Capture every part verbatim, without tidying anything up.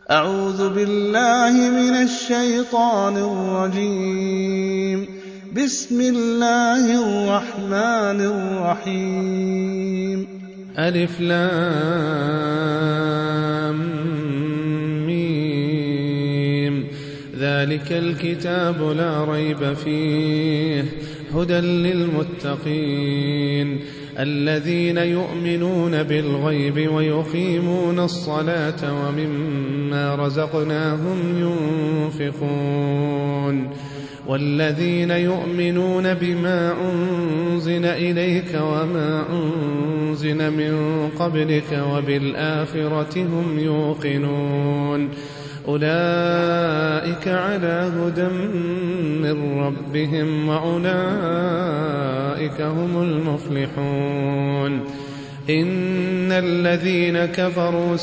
أعوذ بالله من الشيطان الرجيم. بسم الله الرحمن الرحيم. ألف لام ميم. ذلك الكتاب لا ريب فيه هدى للمتقين الذين يؤمنون بالغيب ويقيمون الصلاة ومما رزقناهم ينفقون والذين يؤمنون بما أنزل إليك وما أنزل من قبلك وبالآخرة هم يوقنون أولئك على هدى من ربهم وأولئك هم المفلحون. إن الذين كفروا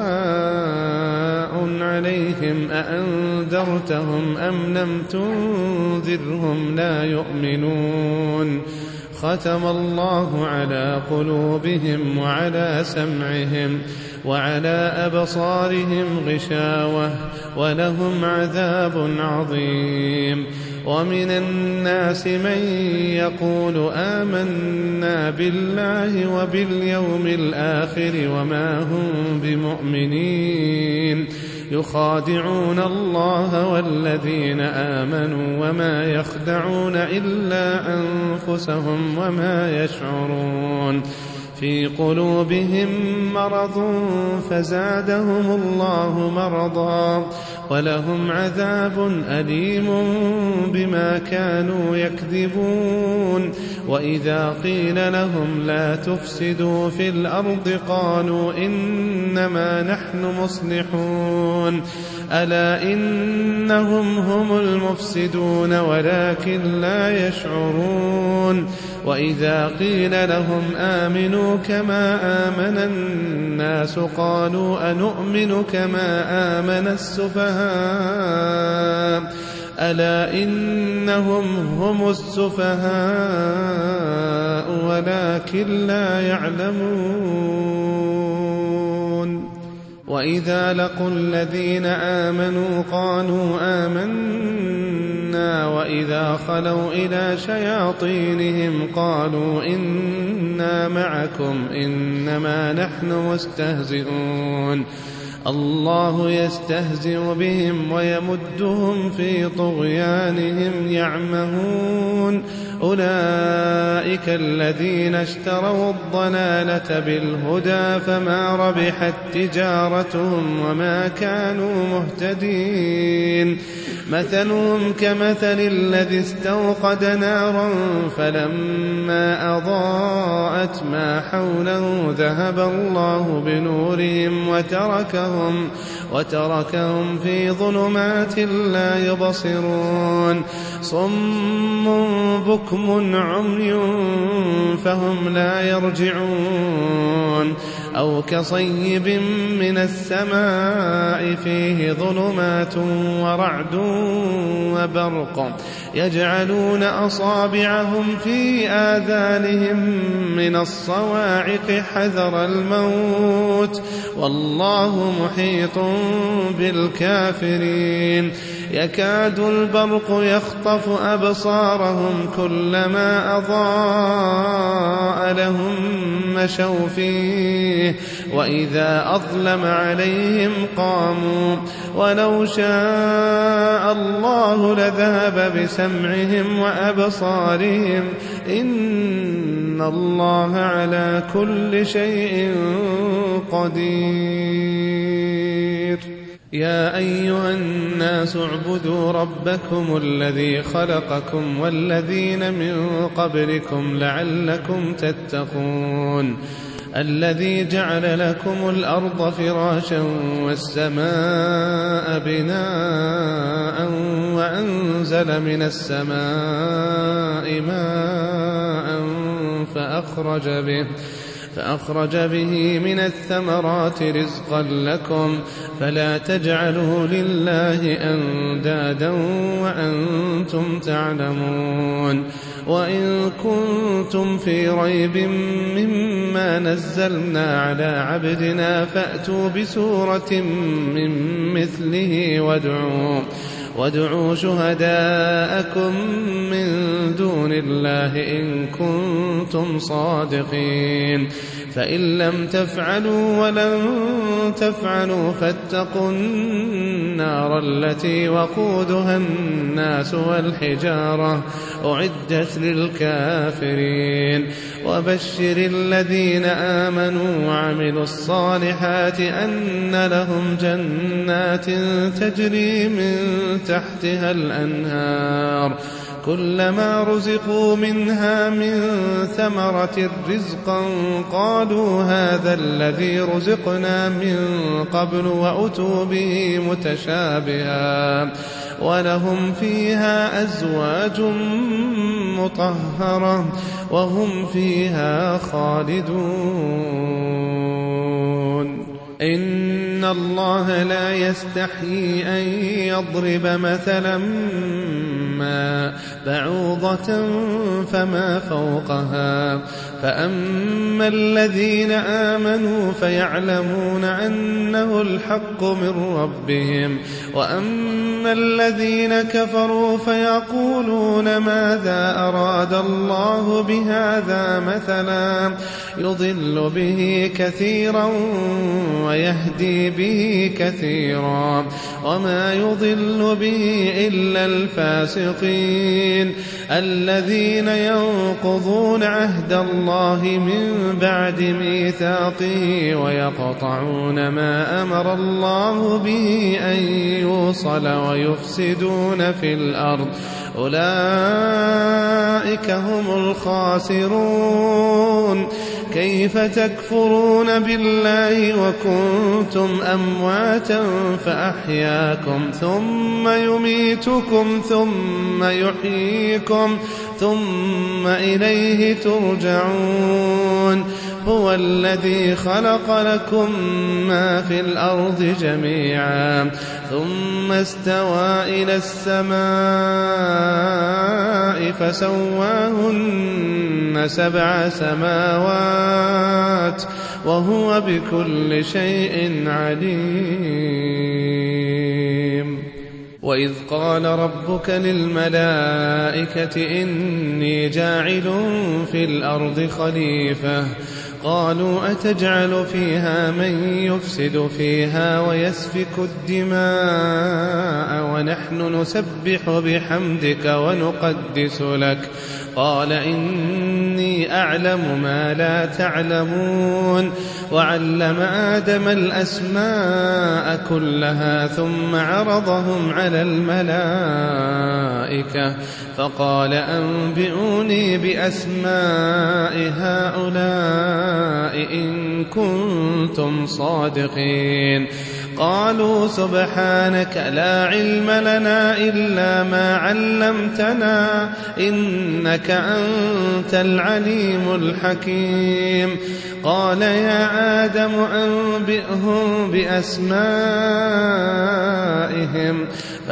سواء عليهم أأنذرتهم أم لم تنذرهم لا يؤمنون. ختم الله على قلوبهم وعلى سمعهم وعلى أبصارهم غشاوة ولهم عذاب عظيم. ومن الناس من يقول آمنا بالله وباليوم الآخر وما هم بمؤمنين يخادعون الله والذين آمنوا وما يخدعون إلا أنفسهم وما يشعرون. في قلوبهم مرض فزادهم الله مرضا ولهم عذاب أليم بما كانوا يكذبون. وإذا قيل لهم لا تفسدوا في الأرض قالوا إنما نحن مصلحون ألا إنهم هم المفسدون ولكن لا يشعرون. وإذا قيل لهم آمنوا كما آمن الناس قالوا أنؤمن كما آمن السفهاء ألا إنهم هم السفهاء ولكن لا يعلمون. وإذا لقوا الذين آمنوا قالوا آمنا وإذا خلوا إلى شياطينهم قالوا إنا معكم إنما نحن مستهزئون. الله يستهزئ بهم ويمدهم في طغيانهم يعمهون. أولئك الذين اشتروا الضلالة بالهدى فما ربحت تجارتهم وما كانوا مهتدين. مثلهم كمثل الذي استوقد نارا فلما أضاءت ما حوله ذهب الله بنورهم وتركهم, وتركهم في ظلمات لا يبصرون. صم بكم عمي فهم لا يرجعون. أو كصيب من السماء فيه ظلمات ورعد وبرق يجعلون أصابعهم في آذانهم من الصواعق حذر الموت والله محيط بالكافرين. يكاد البرق يخطف أبصارهم كلما أضاء لهم مشوا فيه وإذا أظلم عليهم قاموا. ولو شاء الله لذهب بسمعهم وأبصارهم إن الله على كل شيء قدير. يا أيها الناس اعبدوا ربكم الذي خلقكم والذين من قبلكم لعلكم تتقون. الذي جعل لكم الأرض فراشا والسماء بناء وأنزل من السماء ماء فأخرج به فأخرج به من الثمرات رزقا لكم فلا تجعلوا لله أندادا وأنتم تعلمون. وإن كنتم في ريب مما نزلنا على عبدنا فأتوا بسورة من وادعوا وادعوا شهداءكم من دون الله إن كنتم صادقين فإن لم تفعلوا ولن تفعلوا فاتقوا النار التي وقودها الناس والحجارة أعدت للكافرين وبشر الذين آمنوا وعملوا الصالحات أن لهم جنات تجري من تحتها الأنهار كلما رزقوا منها من ثمرة رزقا قالوا هذا الذي رزقنا من قبل وأتوا به متشابها ولهم فيها أزواج مطهرة وهم فيها خالدون إن الله لا يستحيي أن يضرب مثلا ما بعوضة فما فوقها فأما الذين آمنوا فيعلمون أنه الحق من ربهم وأما الذين كفروا فيقولون ماذا أراد الله بهذا مثلا يضل به كثيرا ويهدي به كثيرا وما يضل به إلا الفاسقين الذين ينقضون عهد الله من بعد ميثاقه ويقطعون ما أمر الله به أن يوصل ويفسدون في الأرض أولئك هم الخاسرون كيف تكفرون بالله وكنتم أمواتا فأحياكم ثم يميتكم ثم يحييكم ثم إليه ترجعون هو الذي خلق لكم ما في الأرض جميعا ثم استوى إلى السماء فسواهن سبع سماوات وهو بكل شيء عليم وإذ قال ربك للملائكة إني جاعل في الأرض خليفة قالوا أتجعل فيها من يفسد فيها ويسفك الدماء ونحن نسبح بحمدك ونقدس لك قال إني أعلم ما لا تعلمون وعلم آدم الأسماء كلها ثم عرضهم على الملائكة فقال أنبئوني بأسماء هؤلاء إن كنتم صادقين قالوا سبحانك لا علم لنا إلا ما علمتنا إنك أنت العليم الحكيم قال يا آدم أنبئهم بأسمائهم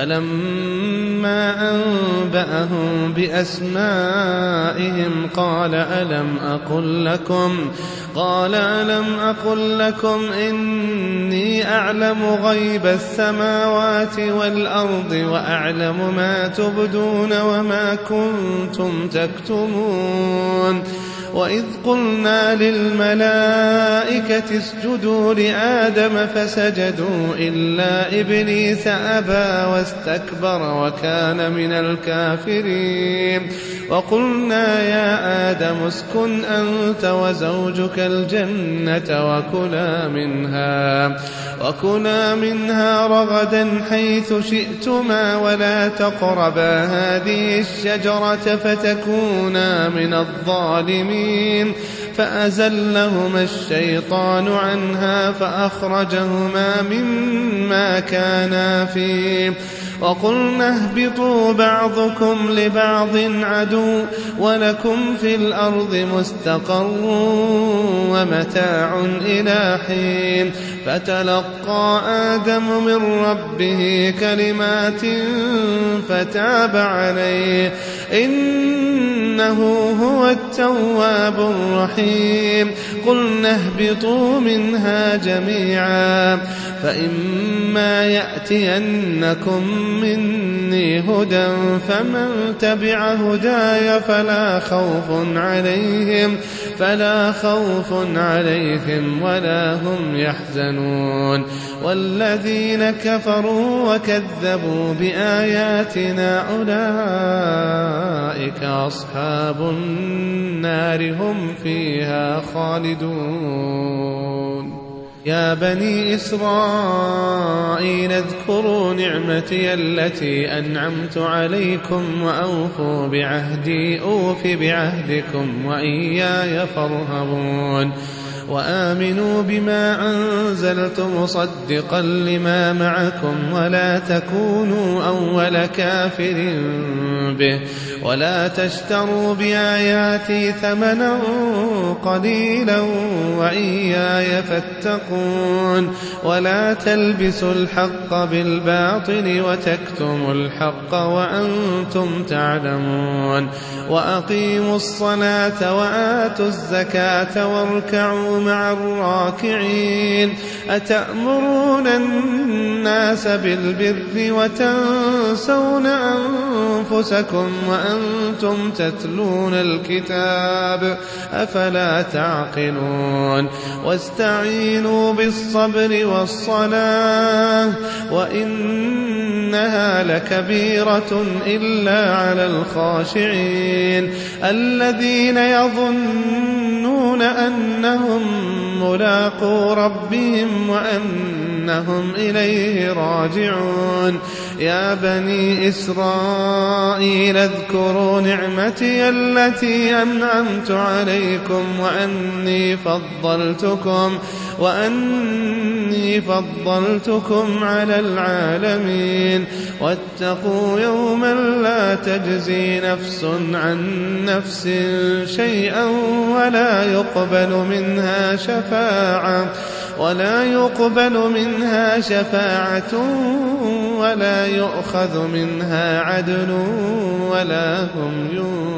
فلما أنبأهم بأسمائهم قال ألم أقل لكم قال ألم أقل لكم إني أعلم غيب السماوات والأرض وأعلم ما تبدون وما كنتم تكتمون وإذ قلنا للملائكة اسجدوا لآدم فسجدوا إلا إبليس أبى واستكبر وكان من الكافرين وقلنا يا آدم اسكن أنت وزوجك الجنة وكلا منها وكلا منها رغدا حيث شئتما ولا تقربا هذه الشجرة فتكونا من الظالمين فأزلهما الشيطان عنها فأخرجهما مما كانا فيه وقلنا اهبطوا بعضكم لبعض عدو ولكم في الأرض مستقر ومتاع إلى حين فتلقى آدم من ربه كلمات فتاب عليه إنه هو التواب الرحيم قلنا اهبطوا منها جميعا فإما يأتينكم مني هدى فمن تبع هداي فلا خوف عليهم فلا خوف عليهم ولا هم يحزنون والذين كفروا وكذبوا بآياتنا أولئك أصحاب النار هم فيها خالدون. يا بني إسرائيل اذكروا نعمتي التي أنعمت عليكم وأوفوا بعهدي أوف بعهدكم وإياي فارهبون وآمنوا بما أنزلت مصدقا لما معكم ولا تكونوا أول كافر به ولا تشتروا بآياتي ثمنا قليلا وإياي فاتقون ولا تلبسوا الحق بالباطل وتكتموا الحق وأنتم تعلمون وأقيموا الصلاة وآتوا الزكاة واركعوا مع الراكعين أتأمرون الناس بالبر وتنسون أنفسكم وأنتم تتلون الكتاب أفلا تعقلون واستعينوا بالصبر والصلاة وإنها لكبيرة إلا على الخاشعين الذين يظنون أنهم ملاقو ربهم وأنهم إليه راجعون. يا بني إسرائيل اذكروا نعمتي التي أنعمت عليكم وأني فضلتكم وأني فضلتكم على العالمين واتقوا يوما لا تجزي نفس عن نفس شيئا ولا يقبل منها شفاعة ولا يقبل منها شفاعة ولا يؤخذ منها عدل ولا هم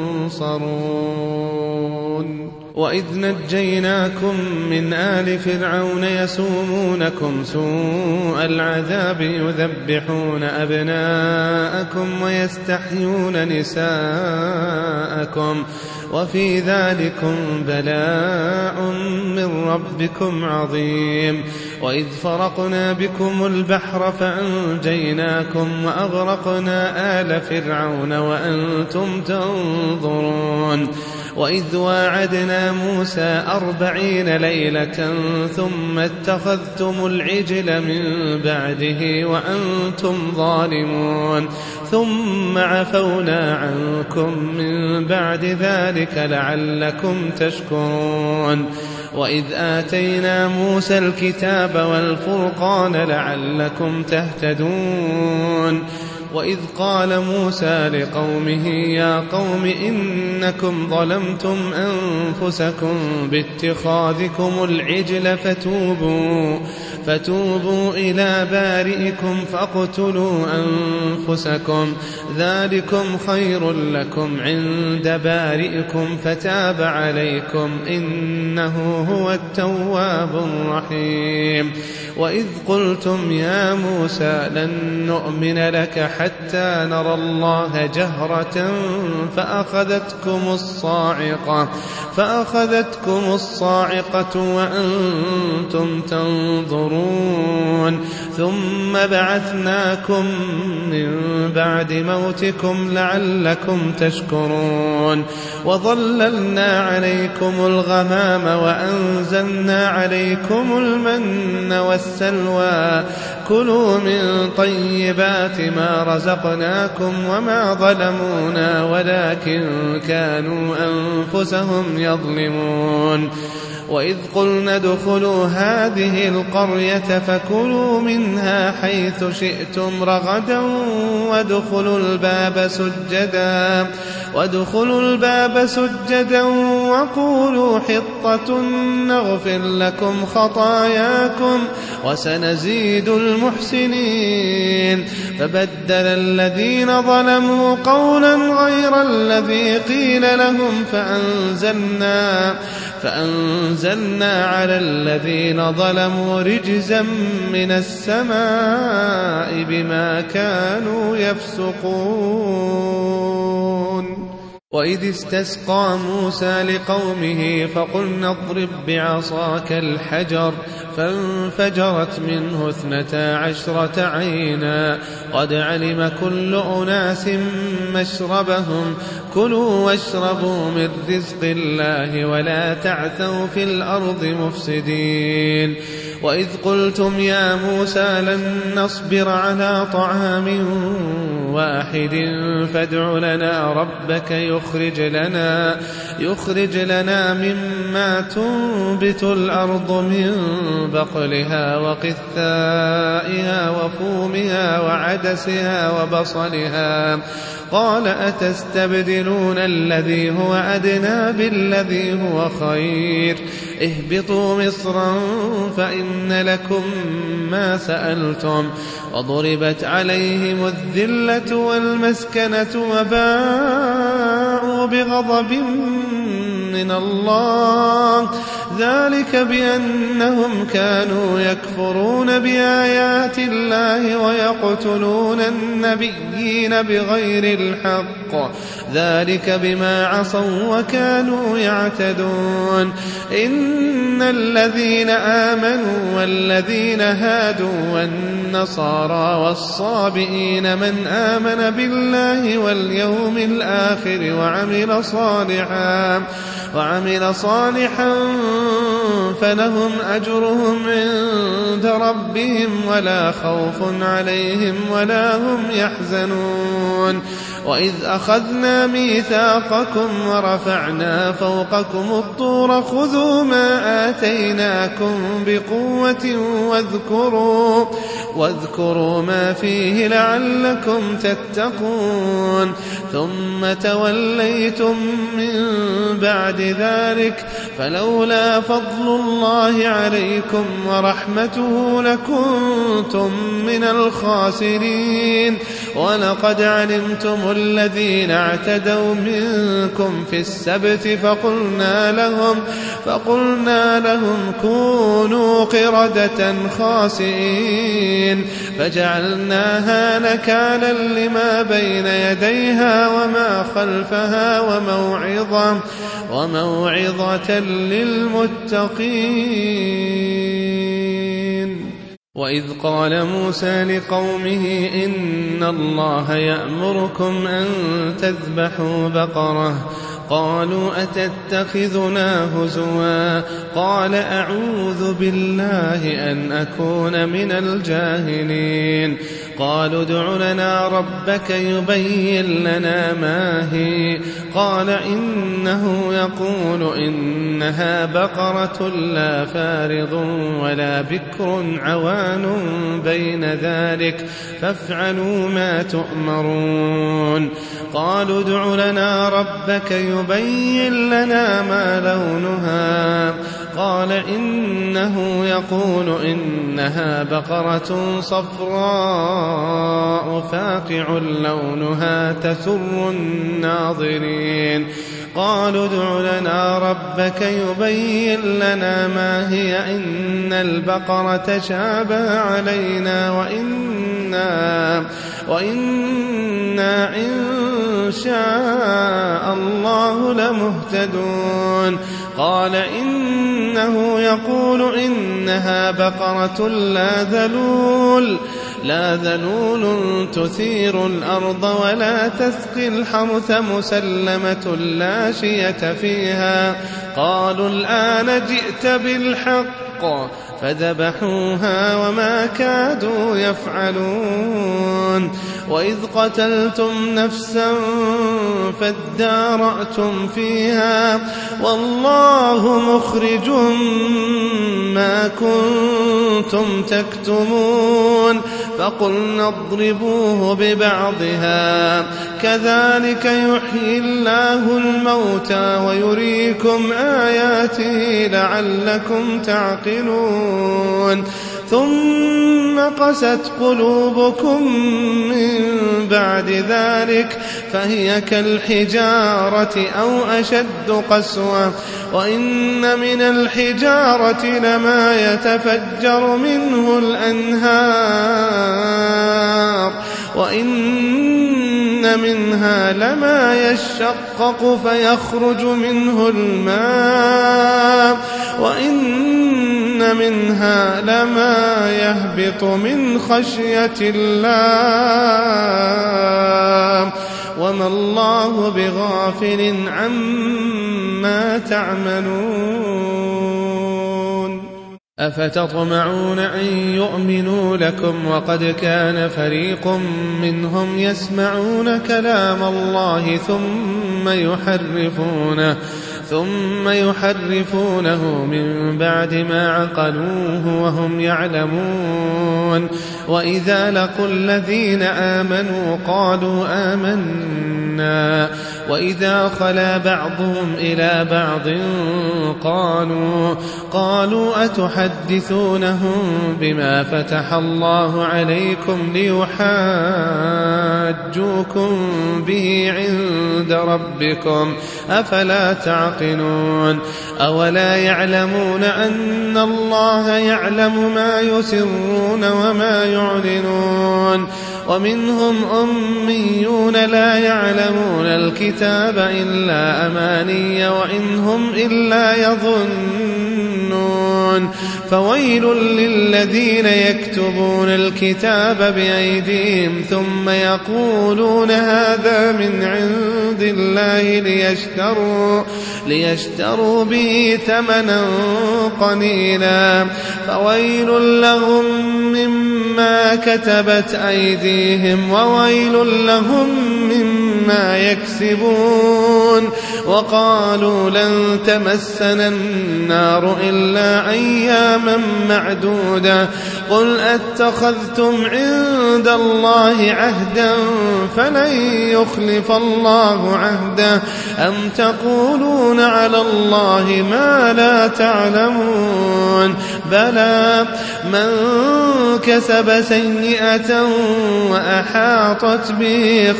ينصرون. وإذ نجيناكم من آل فرعون يسومونكم سوء العذاب يذبحون أبناءكم ويستحيون نساءكم وفي ذلكم بلاء من ربكم عظيم. وإذ فرقنا بكم البحر فأنجيناكم وأغرقنا آل فرعون وأنتم تنظرون. وإذ واعدنا موسى أربعين ليلة ثم اتخذتم العجل من بعده وأنتم ظالمون ثم عفونا عنكم من بعد ذلك لعلكم تشكرون. وإذ آتينا موسى الكتاب والفرقان لعلكم تهتدون. وإذ قال موسى لقومه يا قوم إنكم ظلمتم أنفسكم باتخاذكم العجل فتوبوا, فتوبوا إلى بارئكم فاقتلوا أنفسكم ذلكم خير لكم عند بارئكم فتاب عليكم إنه هو التواب الرحيم. وإذ قلتم يا موسى لن نؤمن لك حتى نرى الله جهرة فأخذتكم الصاعقة فأخذتكم الصاعقة وأنتم تنظرون ثم بعثناكم من بعد موتكم لعلكم تشكرون. وظللنا عليكم الغمام وأنزلنا عليكم المن والسلوى كلوا من طيبات ما رزقناكم وما ظلمونا ولكن كانوا أنفسهم يظلمون. وإذ قلنا ادخلوا هذه القرية فكلوا منها حيث شئتم رغدا وادخلوا الباب سجدا وادخلوا الباب سجدا وقولوا حطة نغفر لكم خطاياكم وسنزيد المحسنين. فبدل الذين ظلموا قولا غير الذي قيل لهم فأنزلنا فأنزلنا على الذين ظلموا رجزا من السماء بما كانوا يفسقون. وإذ استسقى موسى لقومه فقلنا اضرب بعصاك الحجر فانفجرت منه اثنتا عشرة عينا قد علم كل أناس مشربهم كلوا واشربوا من رزق الله ولا تعثوا في الأرض مفسدين. وإذ قلتم يا موسى لن نصبر على طعام واحد فادع لنا ربك يخرج لنا, يخرج لنا مما تنبت الأرض من بقلها وقثائها وفومها وعدسها وبصلها قال أتستبدلون الذي هو أدنى بالذي هو خير اهبطوا مصرا فإن لكم ما سألتم وضربت عليهم الذلة والمسكنة وباءوا بغضب من الله ذلك بأنهم كانوا يكفرون بآيات الله ويقتلون النبيين بغير الحق ذلك بما عصوا وكانوا يعتدون. إن الذين آمنوا والذين هادوا والنصارى والصابئين من آمن بالله واليوم الآخر وعمل صالحا وعمل صالحا فلهم أجرهم عند ربهم ولا خوف عليهم ولا هم يحزنون. وإذ أخذنا ميثاقكم ورفعنا فوقكم الطور خذوا ما آتيناكم بقوة واذكروا, واذكروا ما فيه لعلكم تتقون ثم توليتم من بعد ذلك فلولا فضل الله عليكم ورحمته لكنتم من الخاسرين. ولقد علمتم الذين اعتدوا منكم في السبت فقلنا لهم, فقلنا لهم كونوا قردة خاسئين فجعلناها نكالا لما بين يديها وما خلفها وموعظة, وموعظة للمتقين. وإذ قال موسى لقومه إن الله يأمركم أن تذبحوا بقرة قالوا أتتخذنا هزوا قال أعوذ بالله أن أكون من الجاهلين. قالوا ادع لنا ربك يبين لنا ما هي قال إنه يقول إنها بقرة لا فارض ولا بكر عوان بين ذلك فافعلوا ما تؤمرون. قالوا ادع لنا ربك يبين لنا ما لونها قال إنه يقول إنها بقرة صفراء فاقع لونها تسر الناظرين. قالوا ادع لنا ربك يبين لنا ما هي إن البقرة شابه علينا وإنا, وإنا إن شاء الله لمهتدون. قال إنه يقول إنها بقرة لا ذلول لا ذلول تثير الأرض ولا تسقي الحرث مسلمة لا شية فيها. قالوا الآن جئت بالحق فذبحوها وما كادوا يفعلون. وإذ قتلتم نفسا فادارأتم فيها والله مخرج ما كنتم تكتمون. فقلنا اضربوه ببعضها كذلك يحيي الله الموتى ويريكم آياته لعلكم تعقلون. ثم قست قلوبكم من بعد ذلك فهي كالحجارة أو أشد قسوة وإن من الحجارة لما يتفجر منه الأنهار وإن منها لما يشقق فيخرج منه الماء وإن منها لما يهبط من خشية الله وما الله بغافل عما تعملون أفتطمعون أن يؤمنوا لكم وقد كان فريق منهم يسمعون كلام الله ثم يحرفونه ثم يحرفونه من بعد ما عقلوه وهم يعلمون وإذا لقوا الذين آمنوا قالوا آمنا وإذا خلا بعضهم إلى بعض قالوا قالوا أتحدثونهم بما فتح الله عليكم ليحاجوكم به عند ربكم أفلا تعقلون أولا يعلمون أن الله يعلم ما يسرون وما يعلنون ومنهم أميون لا يعلمون الكتاب إلا أماني وإن هم إلا يظنون فويل للذين يكتبون الكتاب بأيديهم ثم يقولون هذا من عند الله ليشتروا, ليشتروا به ثمنا قليلا فويل لهم مما كتبت أيديهم وويل لهم مما يكسبون وقالوا لن تمسنا النار إلا أياما معدودة قل أتخذتم عند الله عهدا فلن يخلف الله عهده أم تقولون على الله ما لا تعلمون بلى من كسب سيئة وأحاطت به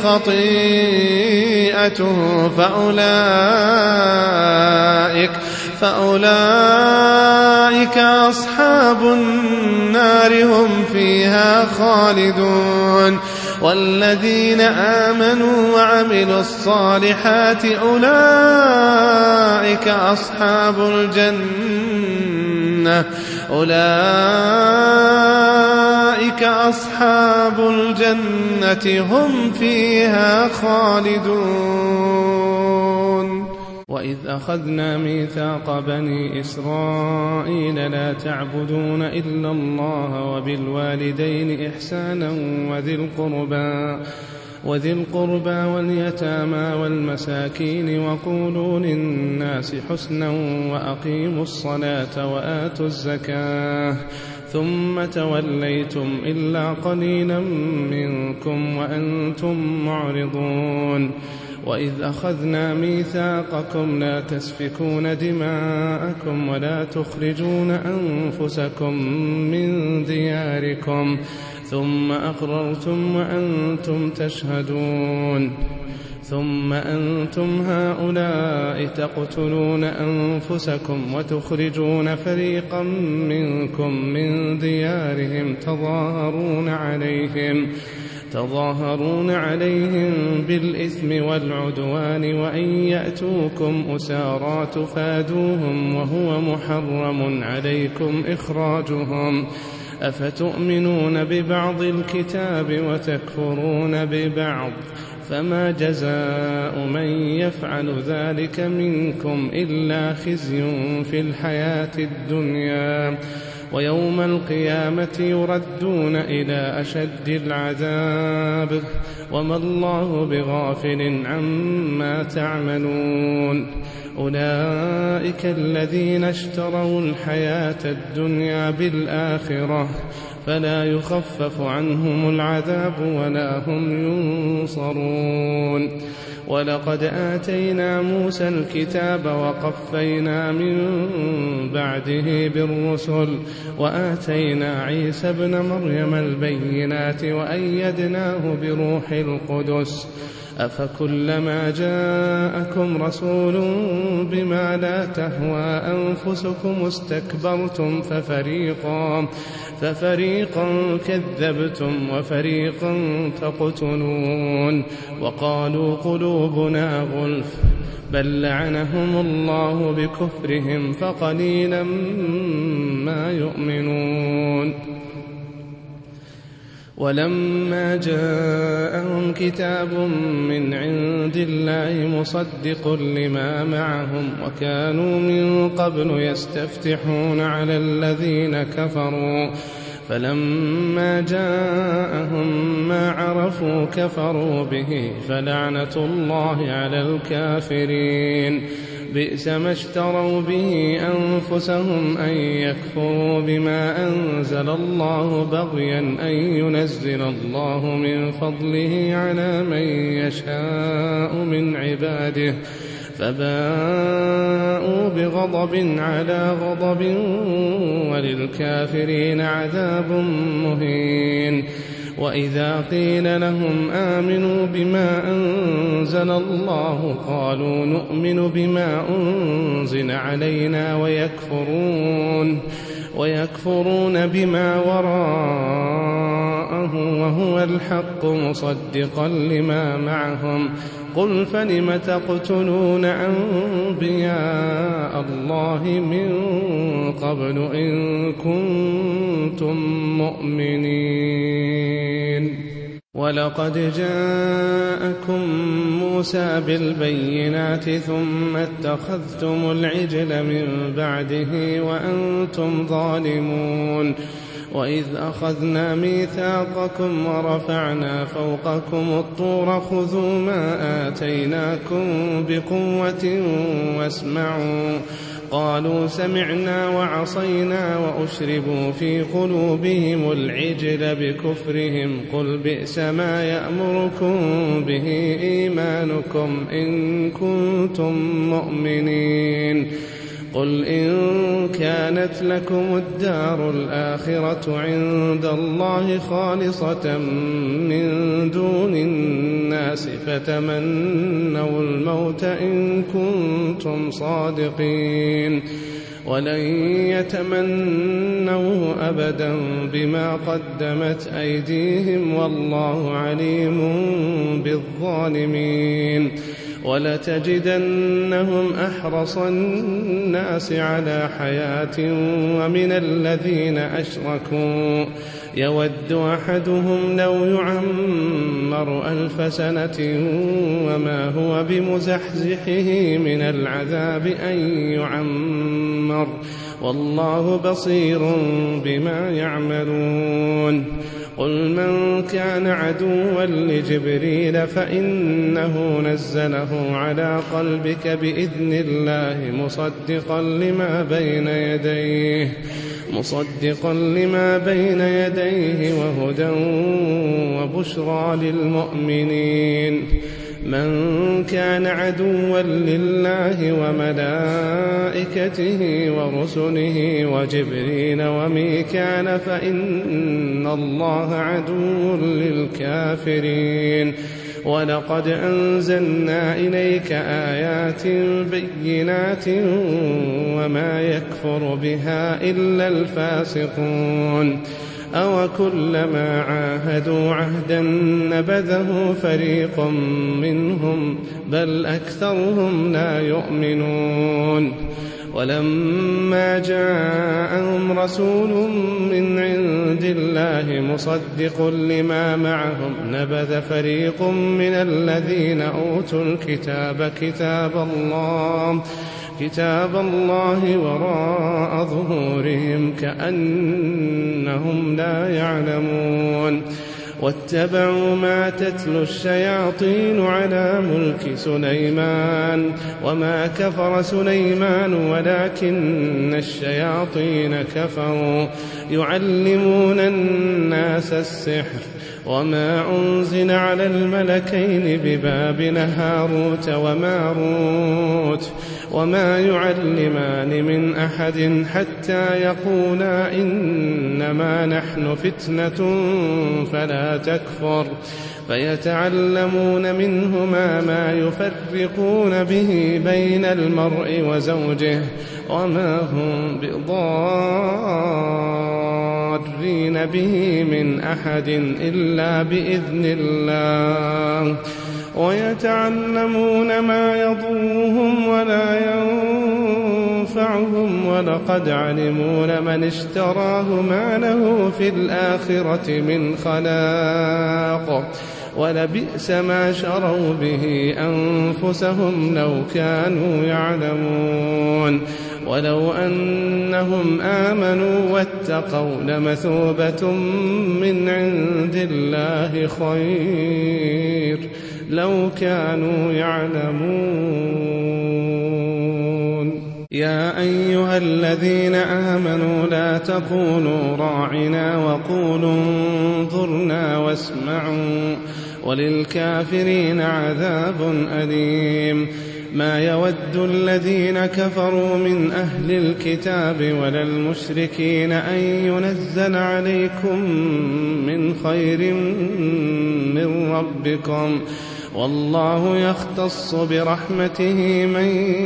خطيئته فأولئك, فأولئك أصحاب النار هم فيها خالدون والذين آمنوا وعملوا الصالحات أولئك أصحاب الجنة أولئك أصحاب الجنة هم فيها خالدون وإذ أخذنا ميثاق بني إسرائيل لا تعبدون إلا الله وبالوالدين إحسانا وذي القربى وذي القربى واليتامى والمساكين وقولوا للناس حسنا وأقيموا الصلاة وآتوا الزكاة ثم توليتم إلا قليلا منكم وأنتم معرضون وإذ أخذنا ميثاقكم لا تسفكون دماءكم ولا تخرجون أنفسكم من دياركم ثم أقررتم وأنتم تشهدون ثم أنتم هؤلاء تقتلون أنفسكم وتخرجون فريقا منكم من ديارهم تظاهرون عليهم تظاهرون عليهم بالإثم والعدوان وأن يأتوكم أسارى تفادوهم وهو محرم عليكم إخراجهم أفتؤمنون ببعض الكتاب وتكفرون ببعض فما جزاء من يفعل ذلك منكم إلا خزي في الحياة الدنيا ويوم القيامة يردون إلى أشد العذاب وما الله بغافل عما تعملون أولئك الذين اشتروا الحياة الدنيا بالآخرة فلا يخفف عنهم العذاب ولا هم ينصرون. ولقد آتينا موسى الكتاب وقفينا من بعده بالرسل وآتينا عيسى ابن مريم البينات وأيدناه بروح القدس أفكلما جاءكم رسول بما لا تهوى أنفسكم استكبرتم ففريقا, ففريقا كذبتم وفريقا تقتلون وقالوا قلوبنا غلف بل لعنهم الله بكفرهم فقليلا ما يؤمنون. ولما جاءهم كتاب من عند الله مصدق لما معهم وكانوا من قبل يستفتحون على الذين كفروا فلما جاءهم ما عرفوا كفروا به فلعنة الله على الكافرين. بئس ما اشتروا به أنفسهم أن يكفروا بما أنزل الله بغيا أن ينزل الله من فضله على من يشاء من عباده فباءوا بغضب على غضب وللكافرين عذاب مهين. وإذا قيل لهم آمنوا بما أنزل الله قالوا نؤمن بما أنزل علينا ويكفرون, ويكفرون بما وراءه وهو الحق مصدقا لما معهم. قل فلم تقتلون أنبياء الله من قبل إن كنتم مؤمنين. ولقد جاءكم موسى بالبينات ثم اتخذتم العجل من بعده وأنتم ظالمون. وإذ أخذنا ميثاقكم ورفعنا فوقكم الطور خذوا ما آتيناكم بقوة واسمعوا قالوا سمعنا وعصينا وأشربوا في قلوبهم العجل بكفرهم قل بئس ما يأمركم به إيمانكم إن كنتم مؤمنين. قل إن كانت لكم الدار الآخرة عند الله خالصة من دون الناس فتمنوا الموت إن كنتم صادقين ولن يتمنوه أبدا بما قدمت أيديهم والله عليم بالظالمين. ولتجدنهم أحرص الناس على حياة ومن الذين أشركوا يود أحدهم لو يعمر ألف سنة وما هو بمزحزحه من العذاب أن يعمر والله بصير بما يعملون. قل من كان عدوا لجبريل فإنه نزله على قلبك بإذن الله مصدقا لما بين يديه مصدقا لما بين يديه وهدى وبشرى للمؤمنين. من كان عدوا لله وملائكته ورسله وجبريل وميكال فإن الله عدو للكافرين. ولقد أنزلنا إليك آيات بينات وما يكفر بها إلا الفاسقون. أو كلما عاهدوا عهدا نبذه فريق منهم بل أكثرهم لا يؤمنون. ولما جاءهم رسول من عند الله مصدق لما معهم نبذ فريق من الذين أوتوا الكتاب كتاب الله كتاب الله وراء ظهورهم كأنهم لا يعلمون. واتبعوا ما تتلو الشياطين على ملك سليمان وما كفر سليمان ولكن الشياطين كفروا يعلمون الناس السحر وما أنزل على الملكين ببابل هاروت وماروت وما يعلمان من أحد حتى يقولا إنما نحن فتنة فلا تكفر فيتعلمون منهما ما يفرقون به بين المرء وزوجه وما هم بضارين به من أحد إلا بإذن الله ويتعلمون ما يضرهم ولا ينفعهم ولقد علموا لمن اشتراه ما له في الآخرة من خلاق ولبئس ما شروا به أنفسهم لو كانوا يعلمون ولو أنهم آمنوا واتقوا لمثوبة من عند الله خير لو كانوا يعلمون. يا أيها الذين آمنوا لا تقولوا راعنا وقولوا انظرنا واسمعوا وللكافرين عذاب أليم. ما يود الذين كفروا من أهل الكتاب ولا المشركين أن ينزل عليكم من خير من ربكم والله يختص برحمته من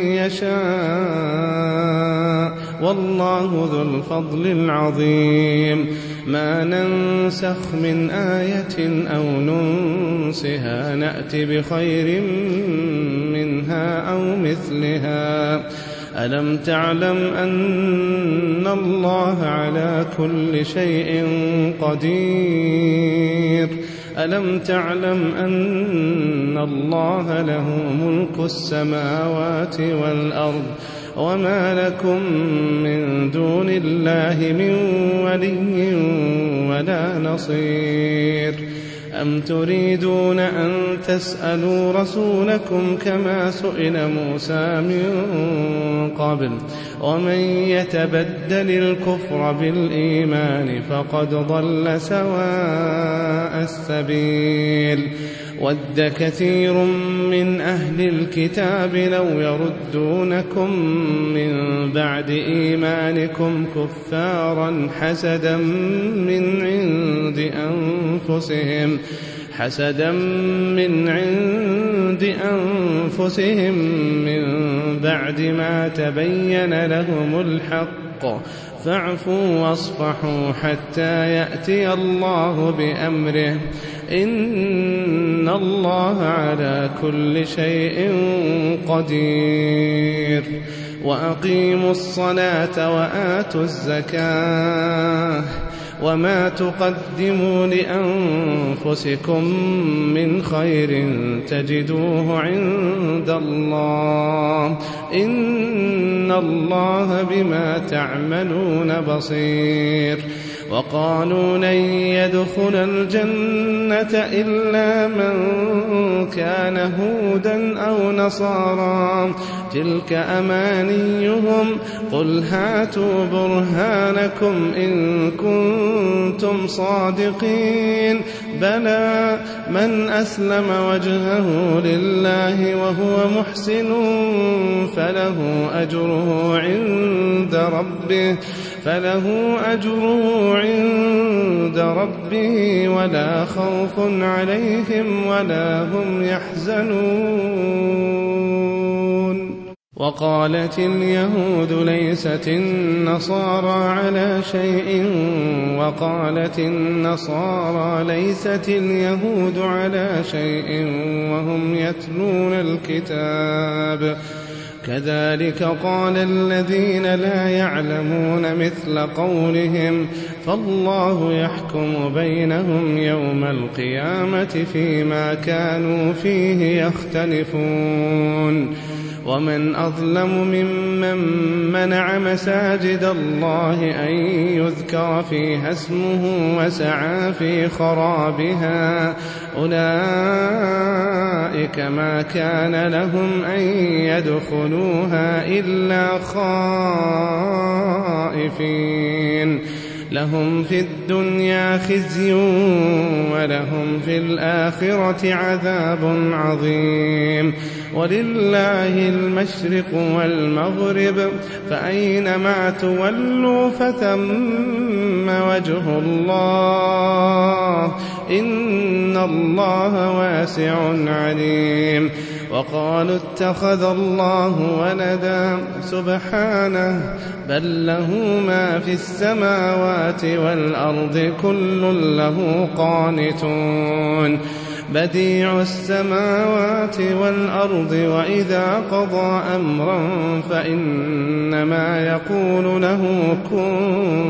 يشاء والله ذو الفضل العظيم. ما ننسخ من آية أو ننسها نأت بخير منها أو مثلها. ألم تعلم أن الله على كل شيء قدير ألم تعلم أن الله له ملك السماوات والأرض وما لكم من دون الله من ولي ولا نصير. أم تريدون أن تسألوا رسولكم كما سئل موسى من قبل ومن يتبدل الكفر بالإيمان فقد ضل سواء السبيل. ود كثير من أهل الكتاب لو يردونكم من بعد إيمانكم كفارا حسدا من عند أنفسهم حسدا من عند أنفسهم من بعد ما تبين لهم الحق فاعفوا واصفحوا حتى يأتي الله بأمره إن الله على كل شيء قدير. وأقيموا الصلاة وآتوا الزكاة وما تقدموا لأنفسكم من خير تجدوه عند الله إن الله بما تعملون بصير. وقالوا لن يدخل الجنة إلا من كان هودا أو نصارى تلك أمانيهم قل هاتوا برهانكم إن كنتم صادقين بلى من أسلم وجهه لله وهو محسن فله أجره عند ربه فله أجره عند ربه ولا خوف عليهم ولا هم يحزنون. وقالت اليهود ليست النصارى على شيء وقالت النصارى ليست اليهود على شيء وهم يتلون الكتاب كذلك قال الذين لا يعلمون مثل قولهم فالله يحكم بينهم يوم القيامة فيما كانوا فيه يختلفون. ومن أظلم ممن منع مساجد الله أن يذكر فيها اسمه وسعى في خرابها أولئك ما كان لهم أن يدخلوها إلا خائفين لهم في الدنيا خزي ولهم في الآخرة عذاب عظيم. ولله المشرق والمغرب فأينما تولوا فثم وجه الله إن الله واسع عليم. وقالوا اتخذ الله ولدا سبحانه بل له ما في السماوات والأرض كل له قانتون بديع السماوات والأرض وإذا قضى أمرا فإنما يقول له كن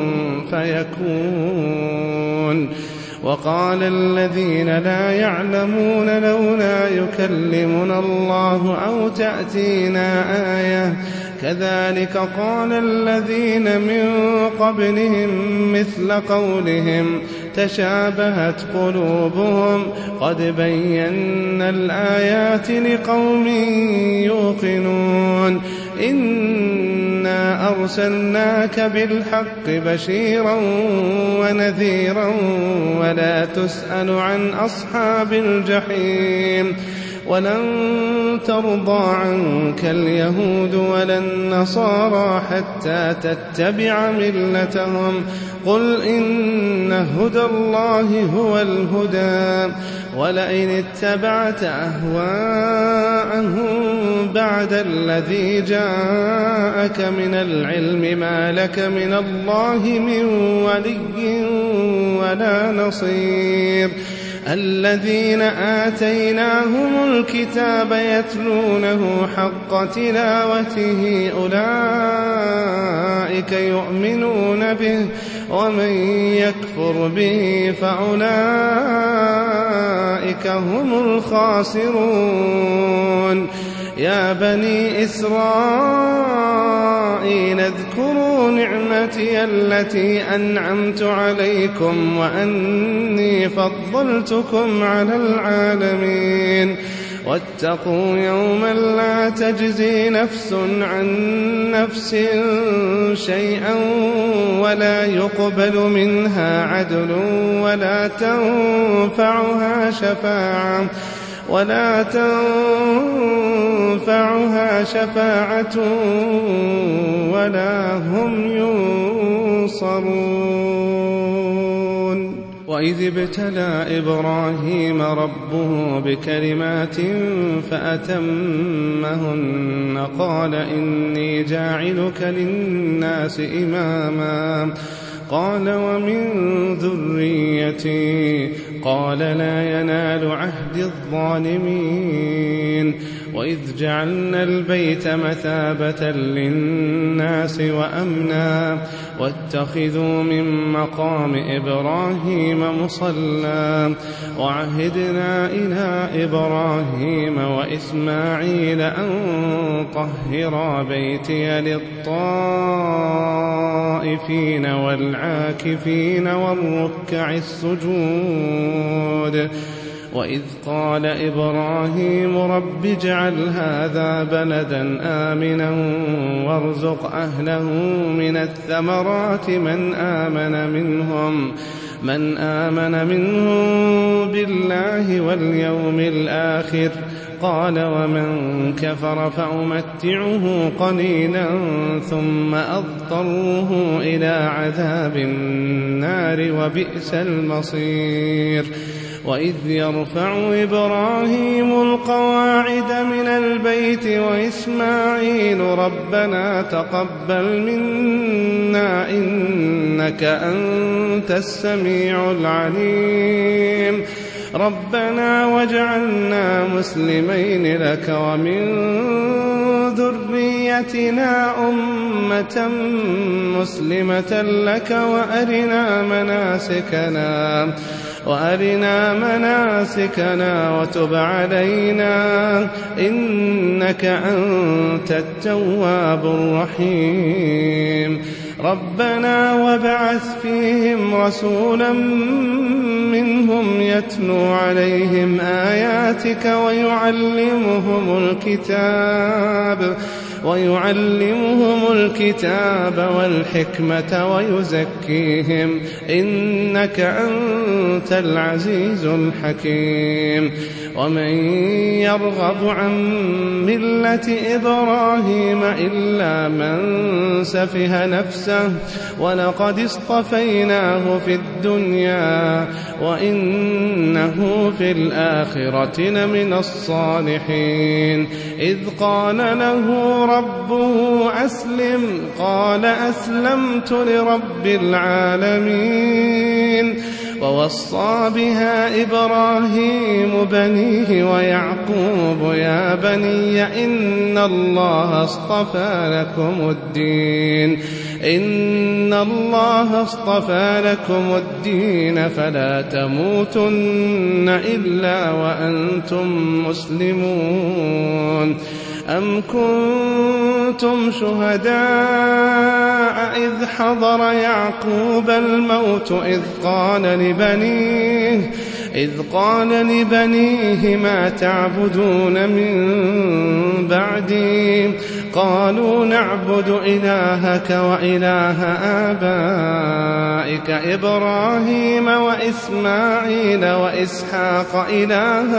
فيكون. وقال الذين لا يعلمون لولا يكلمنا الله أو تأتينا آية كذلك قال الذين من قبلهم مثل قولهم تشابهت قلوبهم قد بينا الآيات لقوم يوقنون. إنا أرسلناك بالحق بشيرا ونذيرا ولا تسأل عن أصحاب الجحيم. ولن ترضى عنك اليهود ولا النصارى حتى تتبع ملتهم قل إن هدى الله هو الهدى ولئن اتبعت أهواءهم بعد الذي جاءك من العلم ما لك من الله من ولي ولا نصير. الذين آتيناهم الكتاب يتلونه حق تلاوته أولئك يؤمنون به ومن يكفر به فأولئك هم الخاسرون. يا بني إسرائيل اذكروا نعمتي التي أنعمت عليكم وأني فضلتكم على العالمين. واتقوا يوما لا تجزي نفس عن نفس شيئا ولا يقبل منها عدل ولا تنفعها شفاعة ولا تنفعها شفاعة ولا هم ينصرون. وإذ ابتلى إبراهيم ربه بكلمات فأتمهن قال إني جاعلك للناس إماما قال ومن ذريتي قال لا ينال عهد الظالمين. وإذ جعلنا البيت مثابة للناس وأمنا واتخذوا من مقام إبراهيم مصلى وعهدنا إلى إبراهيم وإسماعيل أن طهرا بيتي للطائفين والعاكفين والركع السجود. وإذ قال إبراهيم رب اجعل هذا بلدا آمنا وارزق أهله من الثمرات من آمن منهم من آمن منهم بالله واليوم الآخر قال ومن كفر فأمتعه قليلا ثم أضطره إلى عذاب النار وبئس المصير. وإذ يرفع إبراهيم القواعد من البيت وإسماعيل ربنا تقبل منا إنك أنت السميع العليم ربنا واجعلنا مسلمين لك ومن ذريتنا أمة مسلمة لك وأرنا مناسكنا وأرنا مناسكنا وتب علينا إنك أنت التواب الرحيم. ربنا وابعث فيهم رسولا منهم يتلو عليهم آياتك ويعلمهم الكتاب ويعلمهم الكتاب والحكمة ويزكيهم إنك أنت العزيز الحكيم. ومن يرغب عن ملة إبراهيم إلا من سفه نفسه ولقد اصطفيناه في الدنيا وإنه في الآخرة لمن الصالحين. إذ قال له ربه أسلم قال أسلمت لرب العالمين. ووصى بها إبراهيم بنيه ويعقوب يا بني إن الله اصطفى لكم الدين إن الله اصطفى لكم الدين فلا تموتن إلا وأنتم مسلمون. أم كنتم شهداء إذ حضر يعقوب الموت إذ قال لبنيه إذ قال لبنيه ما تعبدون من بعدي قالوا نعبد إلهك وإله آبائك إبراهيم وإسماعيل وإسحاق إلها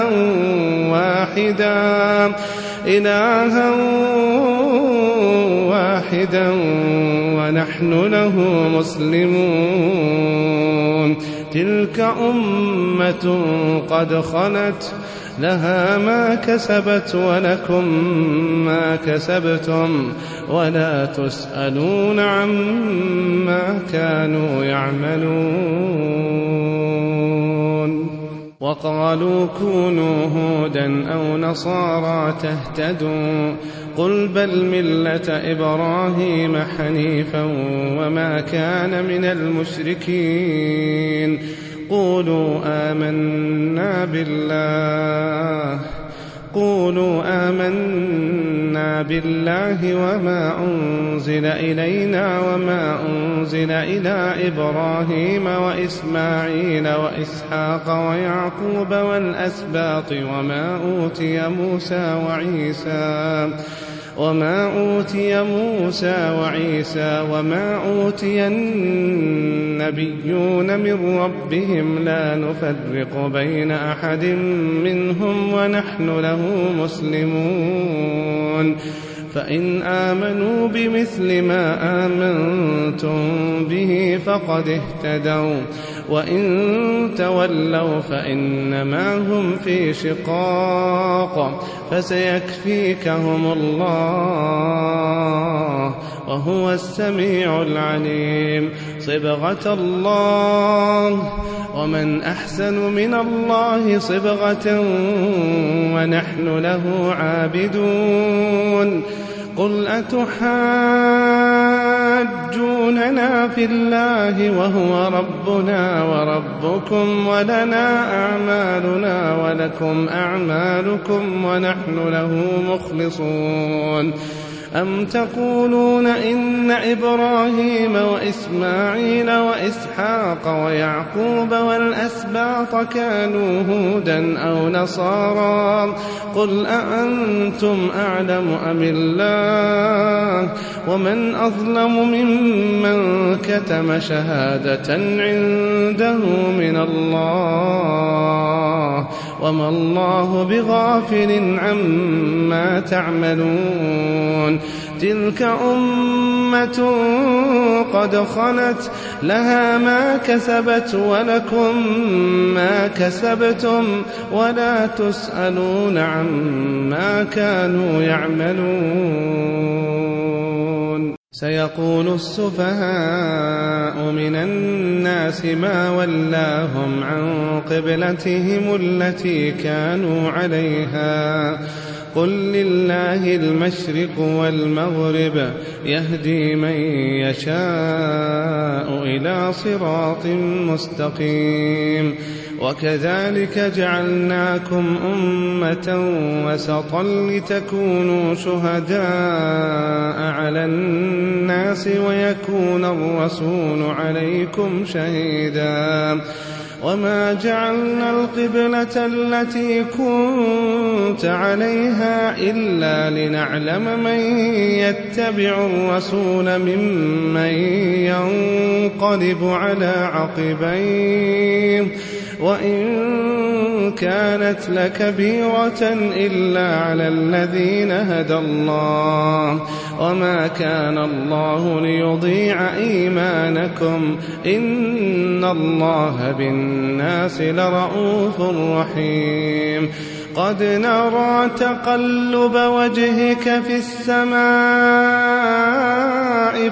واحدا إلها واحدا ونحن له مسلمون. تلك أمة قد خلت لها ما كسبت ولكم ما كسبتم ولا تسألون عما كانوا يعملون. وقالوا كونوا هودا أو نصارى تهتدوا قل بل ملة إبراهيم حنيفا وما كان من المشركين. قولوا آمنا بالله قولوا آمنا بالله وما أنزل إلينا وما أنزل إلى إبراهيم وإسماعيل وإسحاق ويعقوب والأسباط وما أوتي موسى وعيسى وما أوتي موسى وعيسى وما أوتي النبيون من ربهم لا نفرق بين أحد منهم ونحن له مسلمون. فإن آمنوا بمثل ما آمنتم به فقد اهتدوا وإن تولوا فإنما هم في شقاق فسيكفيكهم الله وهو السميع العليم. صبغة الله ومن أحسن من الله صبغة ونحن له عابدون. قل أتحاجوننا في الله وهو ربنا وربكم ولنا أعمالنا ولكم أعمالكم ونحن له مخلصون. أم تقولون إن إبراهيم وإسماعيل وإسحاق ويعقوب والأسباط كانوا هودا أو نصارى قل أأنتم أعلم أم الله ومن أظلم ممن كتم شهادة عنده من الله وما الله بغافل عما تعملون. تلك أمة قد خلت لها ما كسبت ولكم ما كسبتم ولا تسألون عما كانوا يعملون. سيقول السفهاء من الناس ما ولاهم عن قبلتهم التي كانوا عليها قل لله المشرق والمغرب يهدي من يشاء إلى صراط مستقيم وكذلك جعلناكم أمة وسطا لتكونوا شهداء على الناس ويكون الرسول عليكم شهيدا وما جعلنا القبلة التي كنت عليها إلا لنعلم من يتبع الرسول ممن ينقلب على عقبيه وإن كانت لكبيرة إلا على الذين هدى الله وما كان الله ليضيع إيمانكم إن الله بالناس لرءوف رحيم قد نرى تقلب وجهك في السماء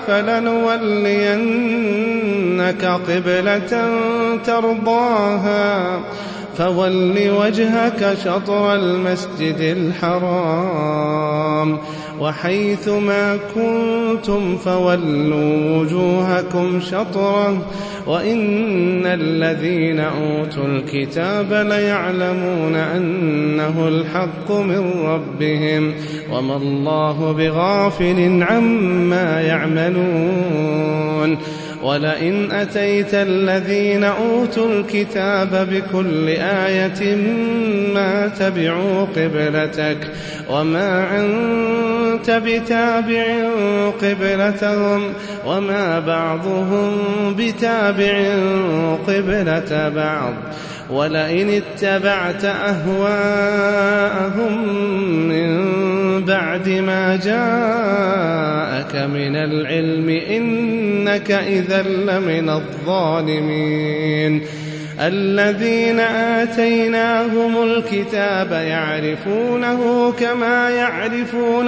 فلنولينك قبلة ترضاها فول وجهك شطر المسجد الحرام وحيث ما كنتم فولوا وجوهكم شطره وإن الذين أوتوا الكتاب ليعلمون أنه الحق من ربهم وما الله بغافل عما يعملون ولئن أتيت الذين أوتوا الكتاب بكل آية ما تبعوا قبلتك وما أنت بتابع قبلتهم وما بعضهم بتابع قبلة بعض ولئن اتبعت أهواءهم من بعد ما جاءك من العلم إنك إذا لمن الظالمين الذين آتيناهم الكتاب يعرفونه كما يعرفون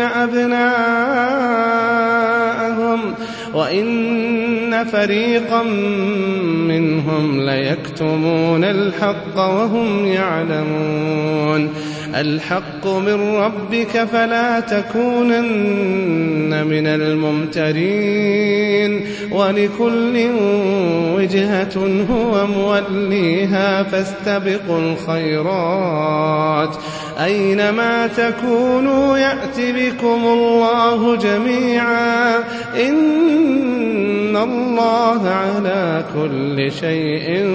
أبناءهم وإن فريقا منهم ليكتمون الحق وهم يعلمون الحق من ربك فلا تكونن من الممترين ولكل وجهة هو موليها فاستبقوا الخيرات أينما تكونوا يأت بكم الله جميعا إن الله على كل شيء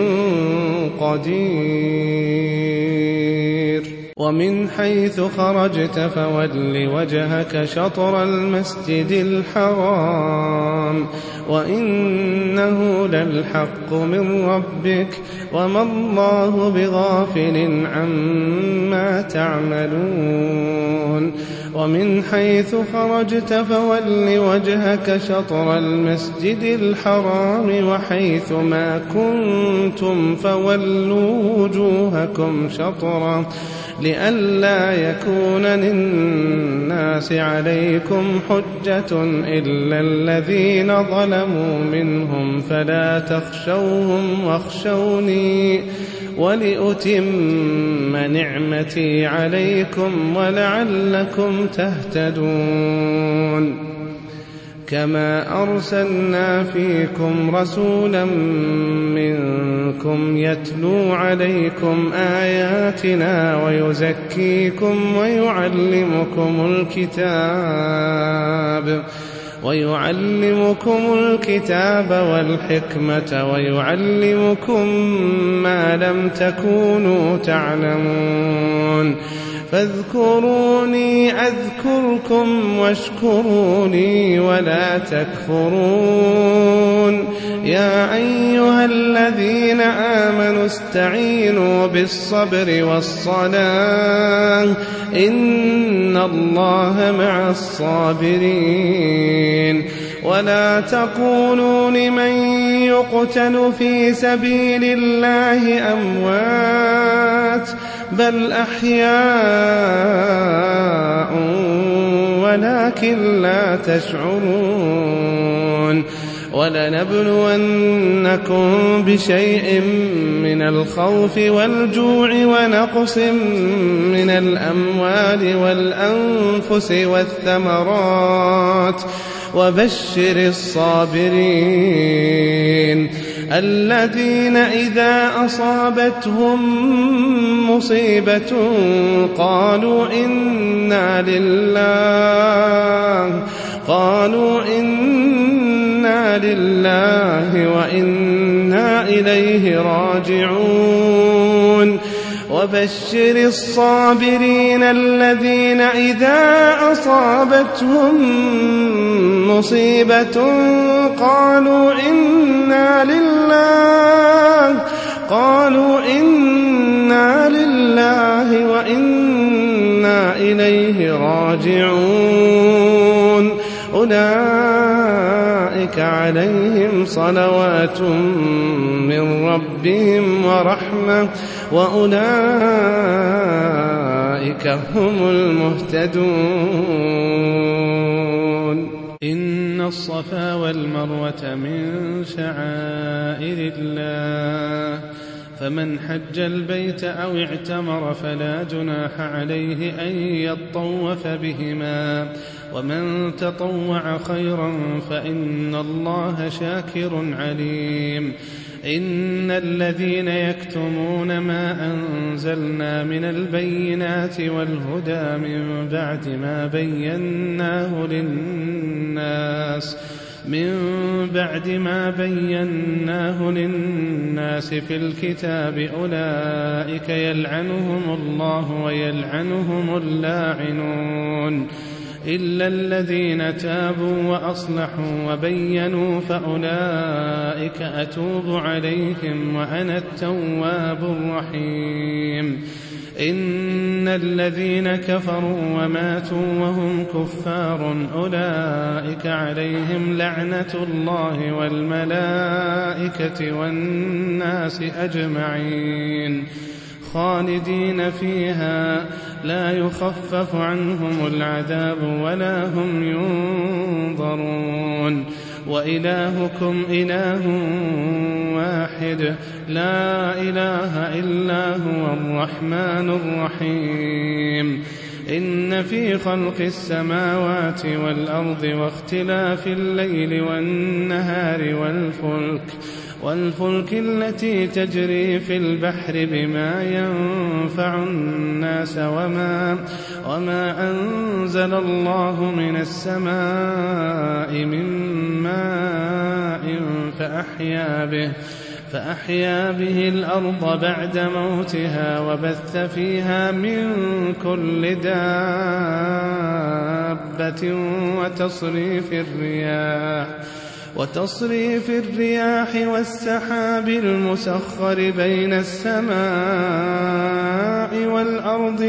قدير ومن حيث خرجت فول وجهك شطر المسجد الحرام وإنه للحق من ربك وما الله بغافل عما تعملون ومن حيث خرجت فول وجهك شطر المسجد الحرام وحيث ما كنتم فولوا وجوهكم شطره لئلا يكون للناس عليكم حجة إلا الذين ظلموا منهم فلا تخشوهم واخشوني ولأتم نعمتي عليكم ولعلكم تهتدون كما أرسلنا فيكم رسولا منكم يتلو عليكم آياتنا ويزكيكم ويعلمكم الكتاب ويعلمكم الكتاب والحكمة ويعلمكم ما لم تكونوا تعلمون فاذكروني أذكركم واشكروني ولا تكفرون يا أيها الذين آمنوا استعينوا بالصبر والصلاة إن الله مع الصابرين ولا تقولوا لمن يقتل في سبيل الله أموات بل أحياء ولكن لا تشعرون ولنبلونكم بشيء من الخوف والجوع ونقص من الأموال والأنفس والثمرات وبشر الصابرين الذين إذا أصابتهم مصيبة قالوا إنا لله قالوا إنا لله وإنا إليه راجعون وبشر الصابرين الذين إذا أصابتهم مصيبة قالوا إنا لله قالوا إنا لله وإنا إليه راجعون أولئك عليهم صلوات من ربهم ورحمة وأولئك هم المهتدون إن الصفا والمروة من شعائر الله فمن حج البيت أو اعتمر فلا جناح عليه أن يطوف بهما ومن تطوع خيرا فإن الله شاكر عليم إن الذين يكتمون ما أنزلنا من البينات والهدى من بعد ما بيناه للناس من بعد ما بيناه للناس في الكتاب أولئك يلعنهم الله ويلعنهم اللاعنون إلا الذين تابوا وأصلحوا وبينوا فأولئك أتوب عليهم وأنا التواب الرحيم إن الذين كفروا وماتوا وهم كفار أولئك عليهم لعنة الله والملائكة والناس أجمعين خالدين فيها لا يخفف عنهم العذاب ولا هم ينظرون وإلهكم إله واحد لا إله إلا هو الرحمن الرحيم إن في خلق السماوات والأرض واختلاف الليل والنهار والفلك والفلك التي تجري في البحر بما ينفع الناس وما, وما أنزل الله من السماء من ماء فأحيا به فأحيا به الأرض بعد موتها وبث فيها من كل دابة وتصريف الرياح وتصريف الرياح والسحاب المسخر بين السماء والأرض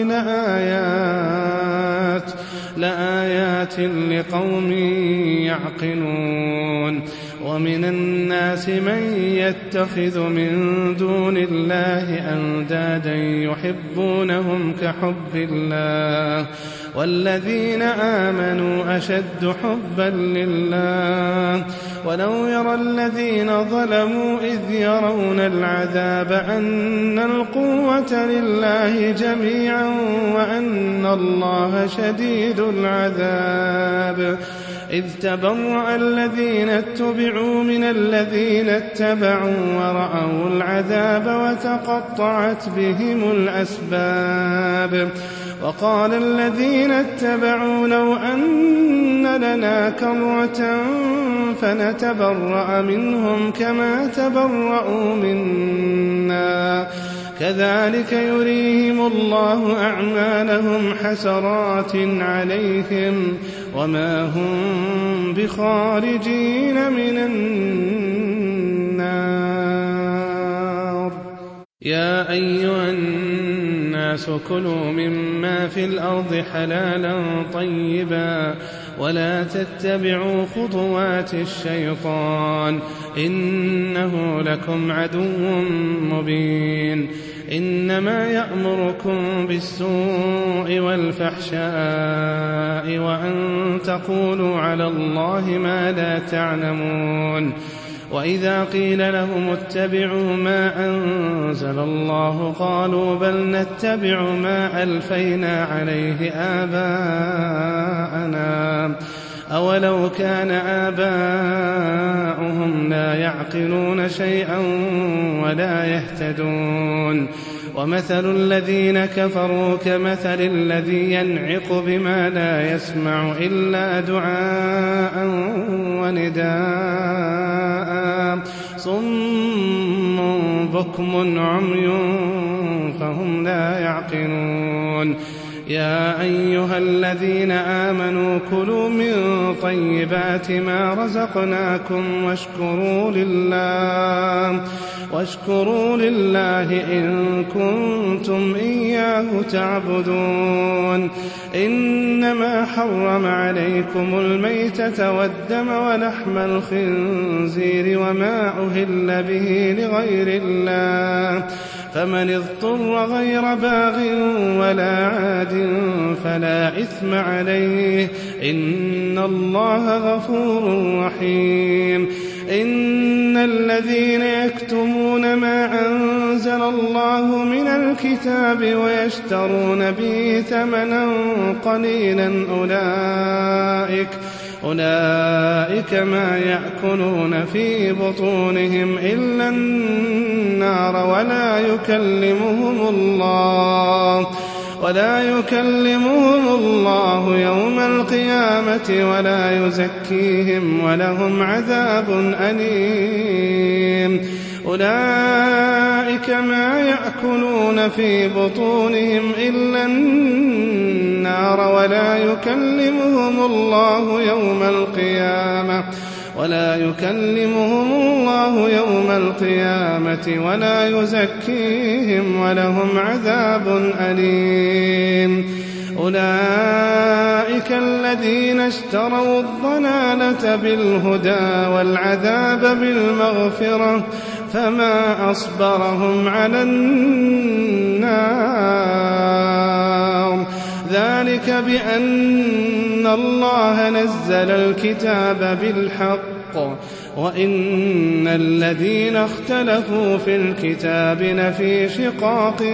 لآيات لآيات لقوم يعقلون ومن الناس من يتخذ من دون الله أندادا يحبونهم كحب الله والذين آمنوا أشد حبا لله ولو يرى الذين ظلموا إذ يرون العذاب أن القوة لله جميعا وأن الله شديد العذاب إذ تبرأ الذين اتبعوا من الذين اتبعوا ورأوا العذاب وتقطعت بهم الأسباب وقال الذين اتبعوا لو أن لنا كرة فنتبرأ منهم كما تبرأوا منا كذلك يريهم الله أعمالهم حسرات عليهم وما هم بخارجين من النار يا أيها الناس كلوا مما في الأرض حلالا طيبا ولا تتبعوا خطوات الشيطان إنه لكم عدو مبين إنما يأمركم بالسوء والفحشاء وأن تقولوا على الله ما لا تعلمون. وإذا قيل لهم اتبعوا ما أنزل الله قالوا بل نتبع ما ألفينا عليه آباءنا أولو كان آباؤهم لا يعقلون شيئا ولا يهتدون. ومثل الذين كفروا كمثل الذي ينعق بما لا يسمع إلا دعاء ونداء صم بكم عمي فهم لا يعقلون. يا أيها الذين آمنوا كلوا من طيبات ما رزقناكم واشكروا لله واشكروا لله إن كنتم إياه تعبدون. إنما حرم عليكم الميتة والدم ولحم الخنزير وما أهل به لغير الله فمن اضطر غير باغ ولا عاد فلا إثم عليه إن الله غفور رحيم. إن الذين يكتمون ما أنزل الله من الكتاب ويشترون به ثمنا قليلا أولئك أولئك ما يأكلون في بطونهم إلا النار ولا يكلمهم الله ولا يكلمهم الله يوم القيامة ولا يزكيهم ولهم عذاب أليم. أولئك ما يأكلون في بطونهم إلا النار ولا يكلمهم الله يوم القيامة ولا يكلمهم الله يوم القيامة ولا يزكيهم ولهم عذاب أليم. أولئك الذين اشتروا الضلالة بالهدى والعذاب بالمغفرة فما أصبرهم على النار. ذلك بأن الله نزل الكتاب بالحق وإن الذين اختلفوا في الكتاب لفي شقاق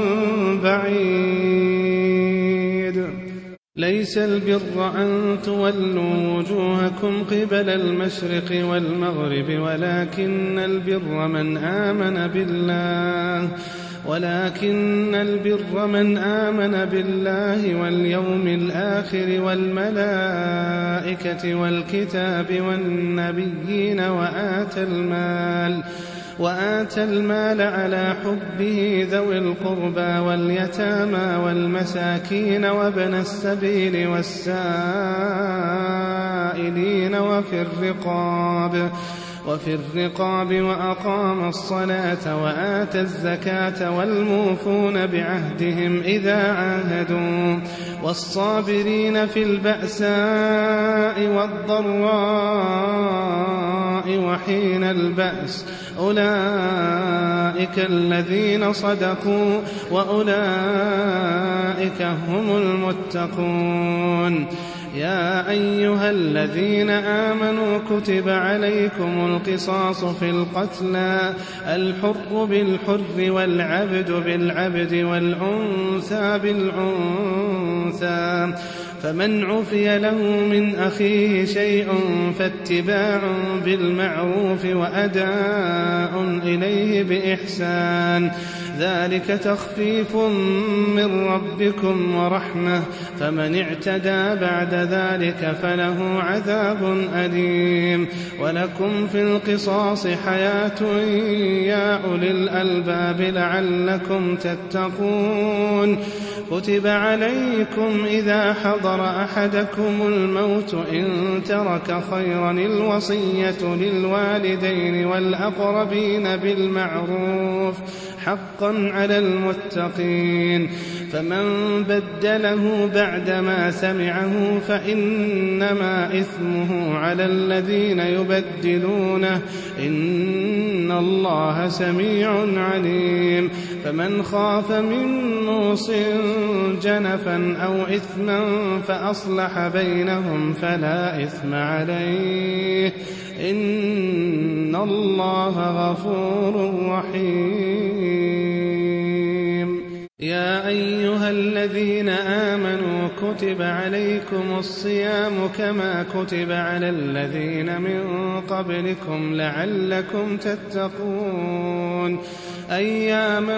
بعيد. ليس البر أن تولوا وجوهكم قبل المشرق والمغرب ولكن البر من آمن بالله ولكن البر من آمن بالله واليوم الآخر والملائكة والكتاب والنبيين وآتى المال وآتى المال على حبه ذوي القربى واليتامى والمساكين وابن السبيل والسائلين وفي الرقاب وفي الرقاب وأقام الصلاة وآتى الزكاة والموفون بعهدهم إذا عاهدوا والصابرين في البأساء والضراء وحين البأس أولئك الذين صدقوا وأولئك هم المتقون. يا أيها الذين آمنوا كتب عليكم القصاص في القتلى الحر بالحر والعبد بالعبد والأنثى بالأنثى فمن عفي له من أخيه شيء فاتباع بالمعروف وأداء إليه بإحسان ذلك تخفيف من ربكم ورحمة فمن اعتدى بعد ذلك فله عذاب أليم. ولكم في القصاص حياة يا أولي الألباب لعلكم تتقون. كتب عليكم إذا حضر أحدكم الموت إن ترك خيرا الوصية للوالدين والأقربين بالمعروف حقا على المتقين. فمن بدله بعدما سمعه فإنما إثمه على الذين يبدلونه، إن الله سميع عليم. فمن خاف من موص جنفا أو إثما فأصلح بينهم فلا إثم عليه، إن الله غفور رحيم. يا أيها الذين آمنوا كتب عليكم الصيام كما كتب على الذين من قبلكم لعلكم تتقون، أياما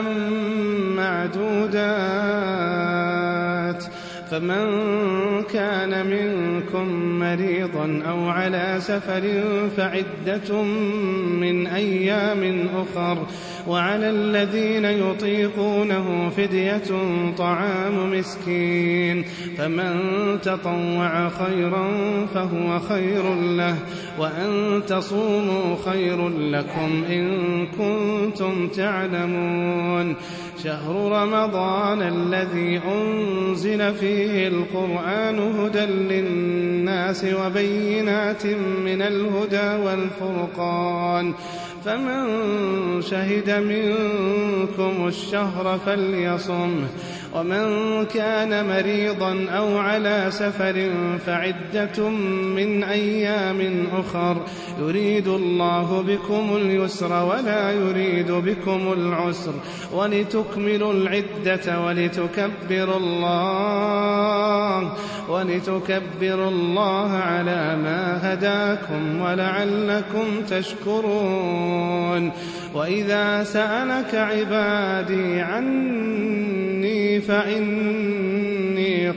معدودات. فمن كان منكم مريضا أو على سفر فعدة من أيام أخر، وعلى الذين يطيقونه فدية طعام مسكين، فمن تطوع خيرا فهو خير له، وأن تصوموا خير لكم إن كنتم تعلمون. شهر رمضان الذي أنزل فيه القرآن هدى للناس وبينات من الهدى والفرقان، فمن شهد منكم الشهر فليصمه، ومن كان مريضا أو على سفر فعدة من أيام أخر، يريد الله بكم اليسر ولا يريد بكم العسر، ولتكملوا العدة ولتكبروا الله ولتكبروا الله على ما هداكم ولعلكم تشكرون. وإذا سألك عبادي عني فإني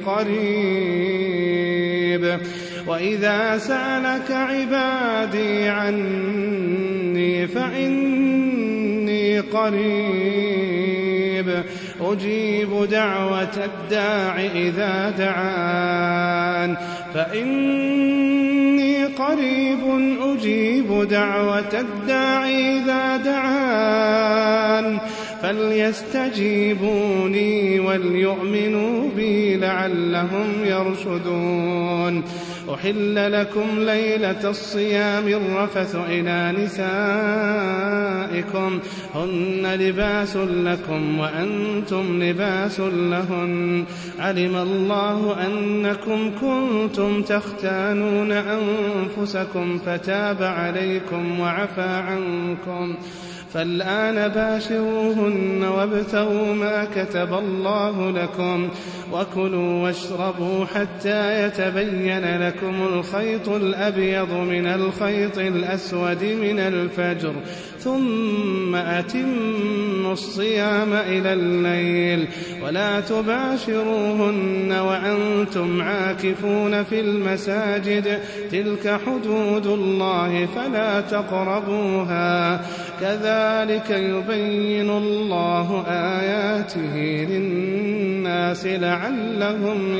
قريب وإذا سألك عبادي عني فإني قريب أجيب دعوة الداع إذا دعان فإني قريب أجيب دعوة الداع إذا دعان فليستجيبوا لي وليؤمنوا بي لعلهم يرشدون. أحل لكم ليلة الصيام الرفث إلى نسائكم هن لباس لكم وأنتم لباس لهن، علم الله أنكم كنتم تختانون أنفسكم فتاب عليكم وعفى عنكم، فالآن باشروهن وابتغوا ما كتب الله لكم وكلوا واشربوا حتى يتبين لكم الخيط الأبيض من الخيط الأسود من الفجر، ثم أتموا الصيام إلى الليل ولا تباشروهن وأنتم عاكفون في المساجد، تلك حدود الله فلا تقربوها، كذلك يبين الله آياته للناس لعلهم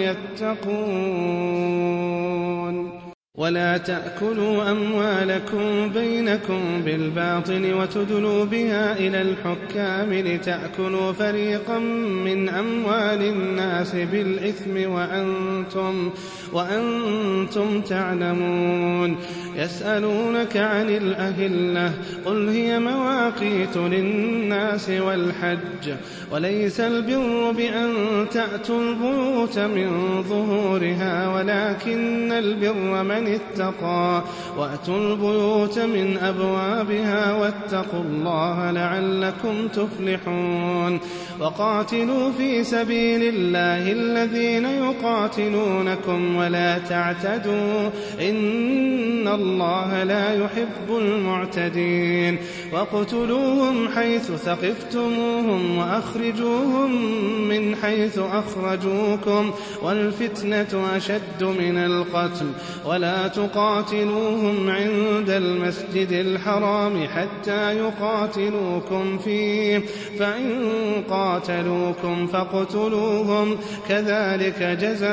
يتقون. ولا تأكلوا أموالكم بينكم بالباطل وتدلوا بها إلى الحكام لتأكلوا فريقا من أموال الناس بالإثم وأنتم, وأنتم تعلمون. يسألونك عن الأهلة قل هي مواقيت للناس والحج، وليس البر بأن تأتوا البيوت من ظهورها ولكن البر من اتقى، وأتوا البيوت من أبوابها واتقوا الله لعلكم تفلحون. وقاتلوا في سبيل الله الذين يقاتلونكم ولا تعتدوا إن الله لا يحب المعتدين. واقتلوهم حيث ثقفتموهم وأخرجوهم من حيث أخرجوكم والفتنة أشد من القتل ولا ولا تقاتلوهم عند المسجد الحرام حتى يقاتلوكم فيه فإن قاتلوكم فاقتلوهم كذلك جزاء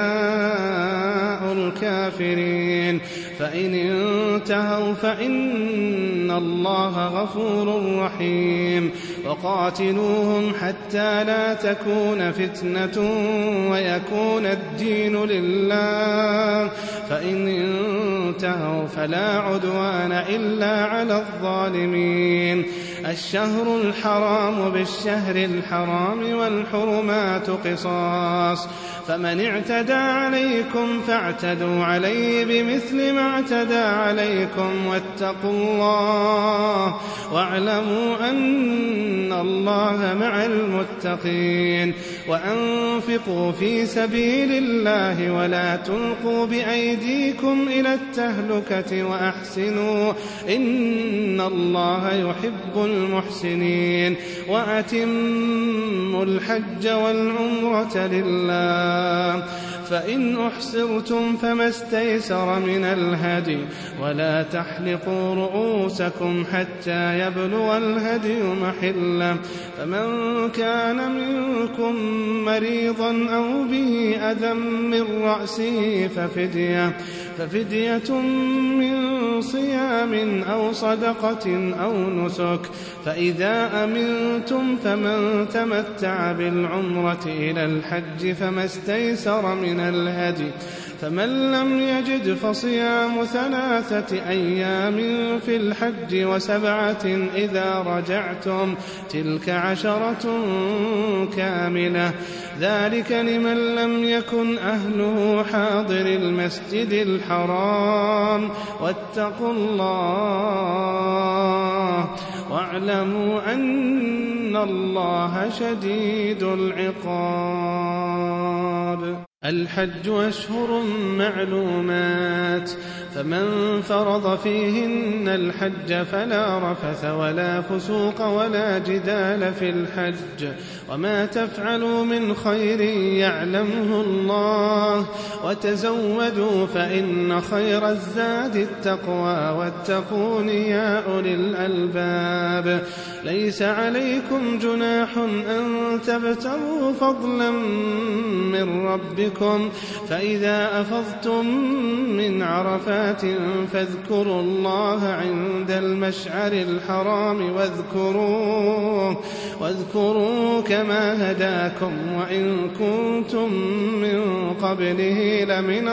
الكافرين فإن انتهوا فإن الله غفور رحيم وقاتلوهم حتى لا تكون فتنة ويكون الدين لله فإن انتهوا فلا عدوان إلا على الظالمين الشهر الحرام بالشهر الحرام والحرمات قصاص فمن اعتدى عليكم فاعتدوا عليه بمثل ما اعتدى عليكم واتقوا الله واعلموا أن الله مع المتقين وأنفقوا في سبيل الله ولا تلقوا بأيديكم إلى التهلكة وأحسنوا إن الله يحب المحسنين وأتموا الحج والعمرة لله فإن أحصرتم فما استيسر من الهدي ولا تحلقوا رؤوسكم حتى يبلغ الهدي محله فمن كان منكم مريضا أو به أذى من رأسه ففدية ففدية من صيام أو صدقة أو نسك فإذا أمنتم فمن تمتع بالعمرة إلى الحج فما استيسر من الهدي فمن لم يجد فصيام ثلاثة أيام في الحج وسبعة إذا رجعتم تلك عشرة كاملة ذلك لمن لم يكن أهله حاضر المسجد الحرام واتقوا الله واعلموا أن الله شديد العقاب الحج أشهر معلومات فمن فرض فيهن الحج فلا رفث ولا فسوق ولا جدال في الحج وما تفعلوا من خير يعلمه الله وتزودوا فإن خير الزاد التقوى واتقون يا أولي الألباب ليس عليكم جناح أن تبتغوا فضلا من ربكم فإذا أفضتم من عرفات فاذكروا الله عند المشعر الحرام واذكروه, واذكروه كما هداكم وإن كنتم من قبله لمن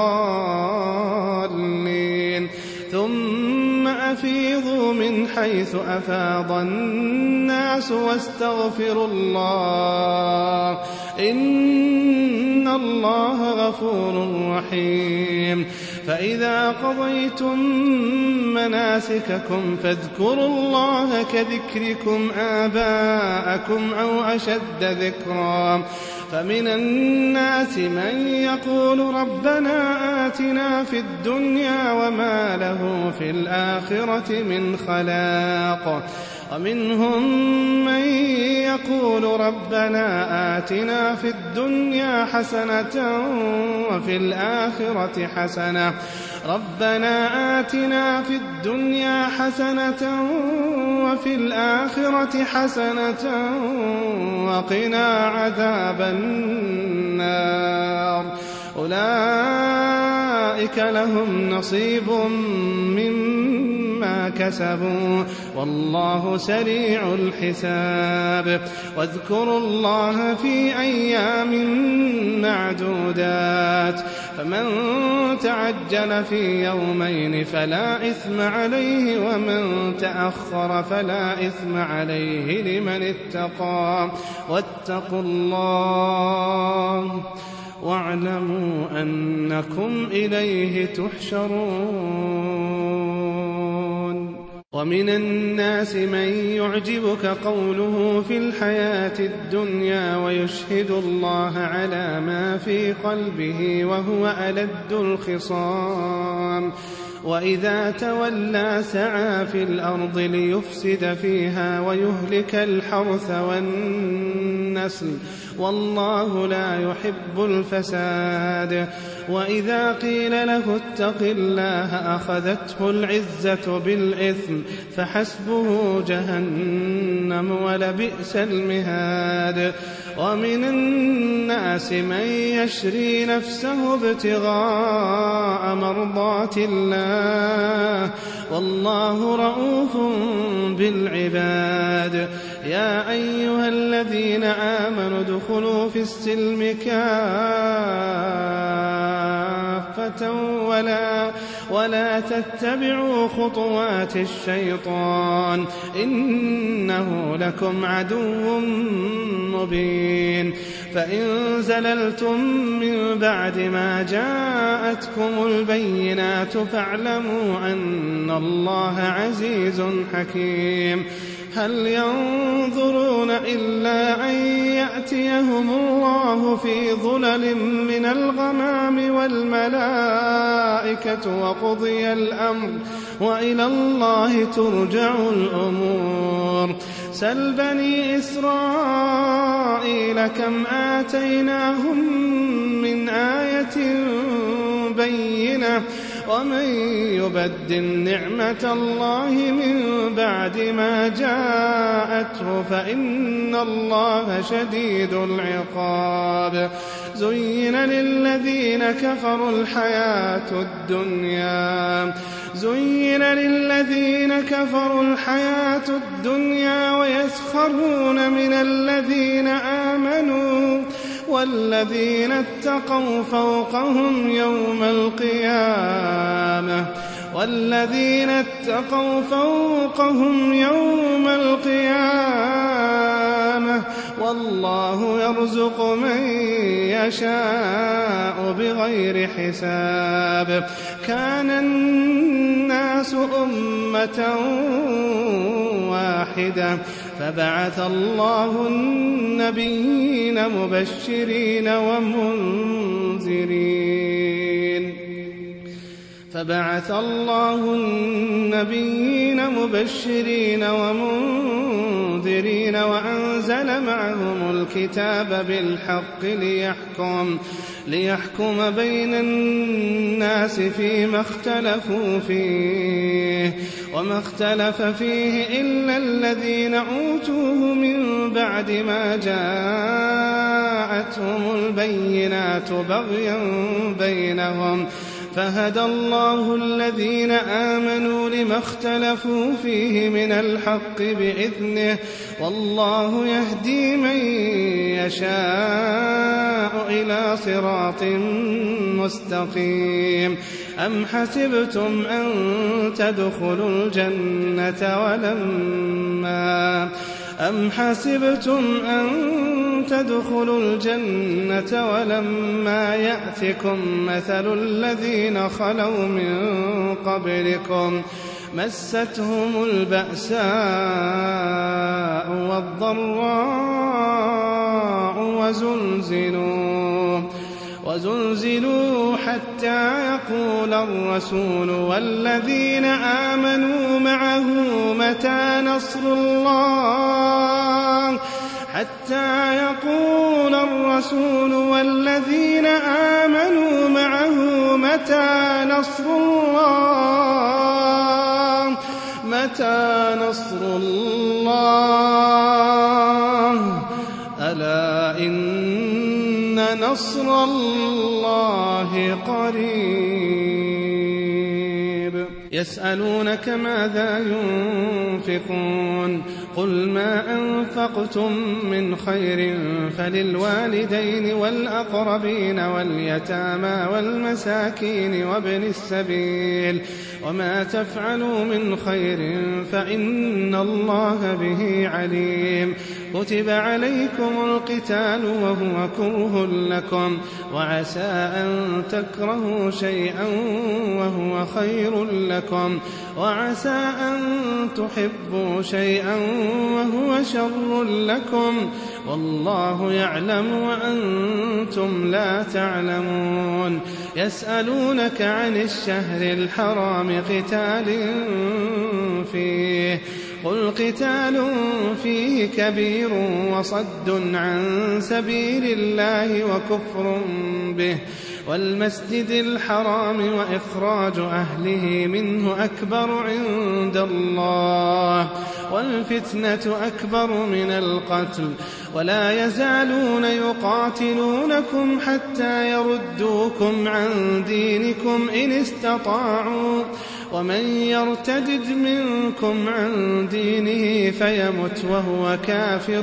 الضالين ثم أفيضوا من حيث أفاض الناس واستغفروا الله إن الله غفور رحيم فإذا قضيتم مناسككم فاذكروا الله كذكركم آباءكم أو أشد ذكرا فمن الناس من يقول ربنا آتنا في الدنيا وما له في الآخرة من خلاق ومنهم من يقول ربنا آتنا في الدنيا حسنة وفي الآخرة حسنة ربنا آتنا في الدنيا حسنة وفي الآخرة حسنة وقنا عذاب النار أولئك لهم نصيب مما كسبوا والله سريع الحساب واذكروا الله في أيام معدودات فمن تعجل في يومين فلا إثم عليه ومن تأخر فلا إثم عليه لمن اتقى واتقوا الله واعلموا أنكم إليه تحشرون ومن الناس من يعجبك قوله في الحياة الدنيا ويشهد الله على ما في قلبه وهو ألد الخصام وإذا تولى سعى في الأرض ليفسد فيها ويهلك الحرث والنسل النسل والله لا يحب الفساد. وإذا قيل له اتق الله أخذته العزة بالإثم فحسبه جهنم ولبئس المهاد. ومن الناس من يشري نفسه ابتغاء مرضات الله والله رؤوف بالعباد. يا أيها الذين آمنوا ادخلوا في السلم كافة ولا, ولا تتبعوا خطوات الشيطان إنه لكم عدو مبين. فإن زللتم من بعد ما جاءتكم البينات فاعلموا أن الله عزيز حكيم. هل ينظرون إلا أن يأتيهم الله في ظلل من الغمام والملائكة وقضي الأمر وإلى الله ترجع الأمور. سل بني إسرائيل كم آتيناهم من آية بينة ومن يبدل نعمة الله من بعد ما جاءته فإن الله شديد العقاب. زين للذين كفروا الحياة الدنيا زين للذين كفروا الحياة الدنيا ويسخرون من الذين آمنوا والذين اتقوا فوقهم يوم القيامة والذين اتقوا فوقهم يوم القيامة والله يرزق من يشاء بغير حساب. كان الناس أمة واحدة فبعث الله النبيين مبشرين ومنذرين فبعث الله النبيين مبشرين ومنذرين وأنزل معهم الكتاب بالحق ليحكم, ليحكم بين الناس فيما اختلفوا فيه وما اختلف فيه إلا الذين أوتوه من بعد ما جاءتهم البينات بغيا بينهم فهدى الله الذين آمنوا لما اختلفوا فيه من الحق بإذنه والله يهدي من يشاء إلى صراط مستقيم. أم حسبتم أن تدخلوا الجنة ولما أم حسبتم أن تدخلوا الجنة ولما يأتكم مثل الذين خلوا من قبلكم مستهم البأساء والضراء وزلزلوا وزلزلوا حتى يقول الرسول والذين آمنوا معه متى نصر الله حتى يقول الرسول والذين آمنوا معه متى نصر الله متى نصر الله ألا إن نصر الله قريب. يسألونك ماذا ينفقون قل ما أنفقتم من خير فللوالدين والأقربين واليتامى والمساكين وابن السبيل وما تفعلوا من خير فإن الله به عليم. كتب عليكم القتال وهو كره لكم وعسى أن تكرهوا شيئا وهو خير لكم وعسى أن تحبوا شيئا وهو شر لكم والله يعلم وأنتم لا تعلمون. يسألونك عن الشهر الحرام قتال فيه قل قتال فيه كبير وصد عن سبيل الله وكفر به والمسجد الحرام وإخراج أهله منه أكبر عند الله والفتنة أكبر من القتل ولا يزالون يقاتلونكم حتى يردوكم عن دينكم إن استطاعوا ومن يرتد منكم عن دينه فيمت وهو كافر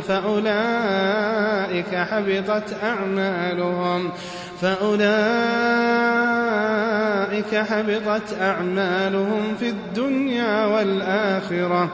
فأولئك حبطت أعمالهم فأولئك حبطت أعمالهم في الدنيا والآخرة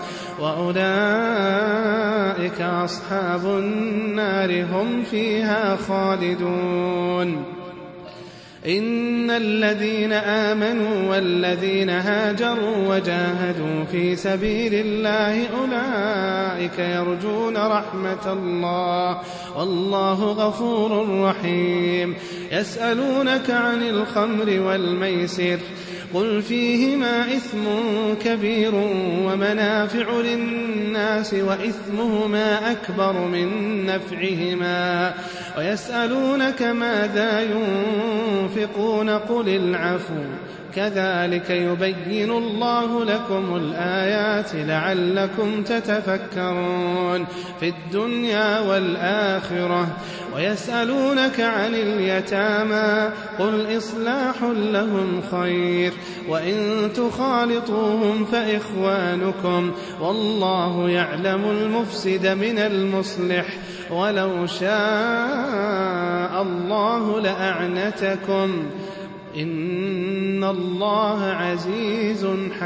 وأولئك أصحاب النار هم فيها خالدون إن الذين آمنوا والذين هاجروا وجاهدوا في سبيل الله أولئك يرجون رحمة الله والله غفور رحيم يسألونك عن الخمر والميسر قل فيهما إثم كبير ومنافع للناس وإثمهما أكبر من نفعهما ويسألونك ماذا ينفقون قل العفو كذلك يبين الله لكم الآيات لعلكم تتفكرون في الدنيا والآخرة ويسألونك عن اليتامى قل إصلاح لهم خير وإن تخالطوهم فإخوانكم والله يعلم المفسد من المصلح ولو شاء الله لأعنتكم إن الله عزيز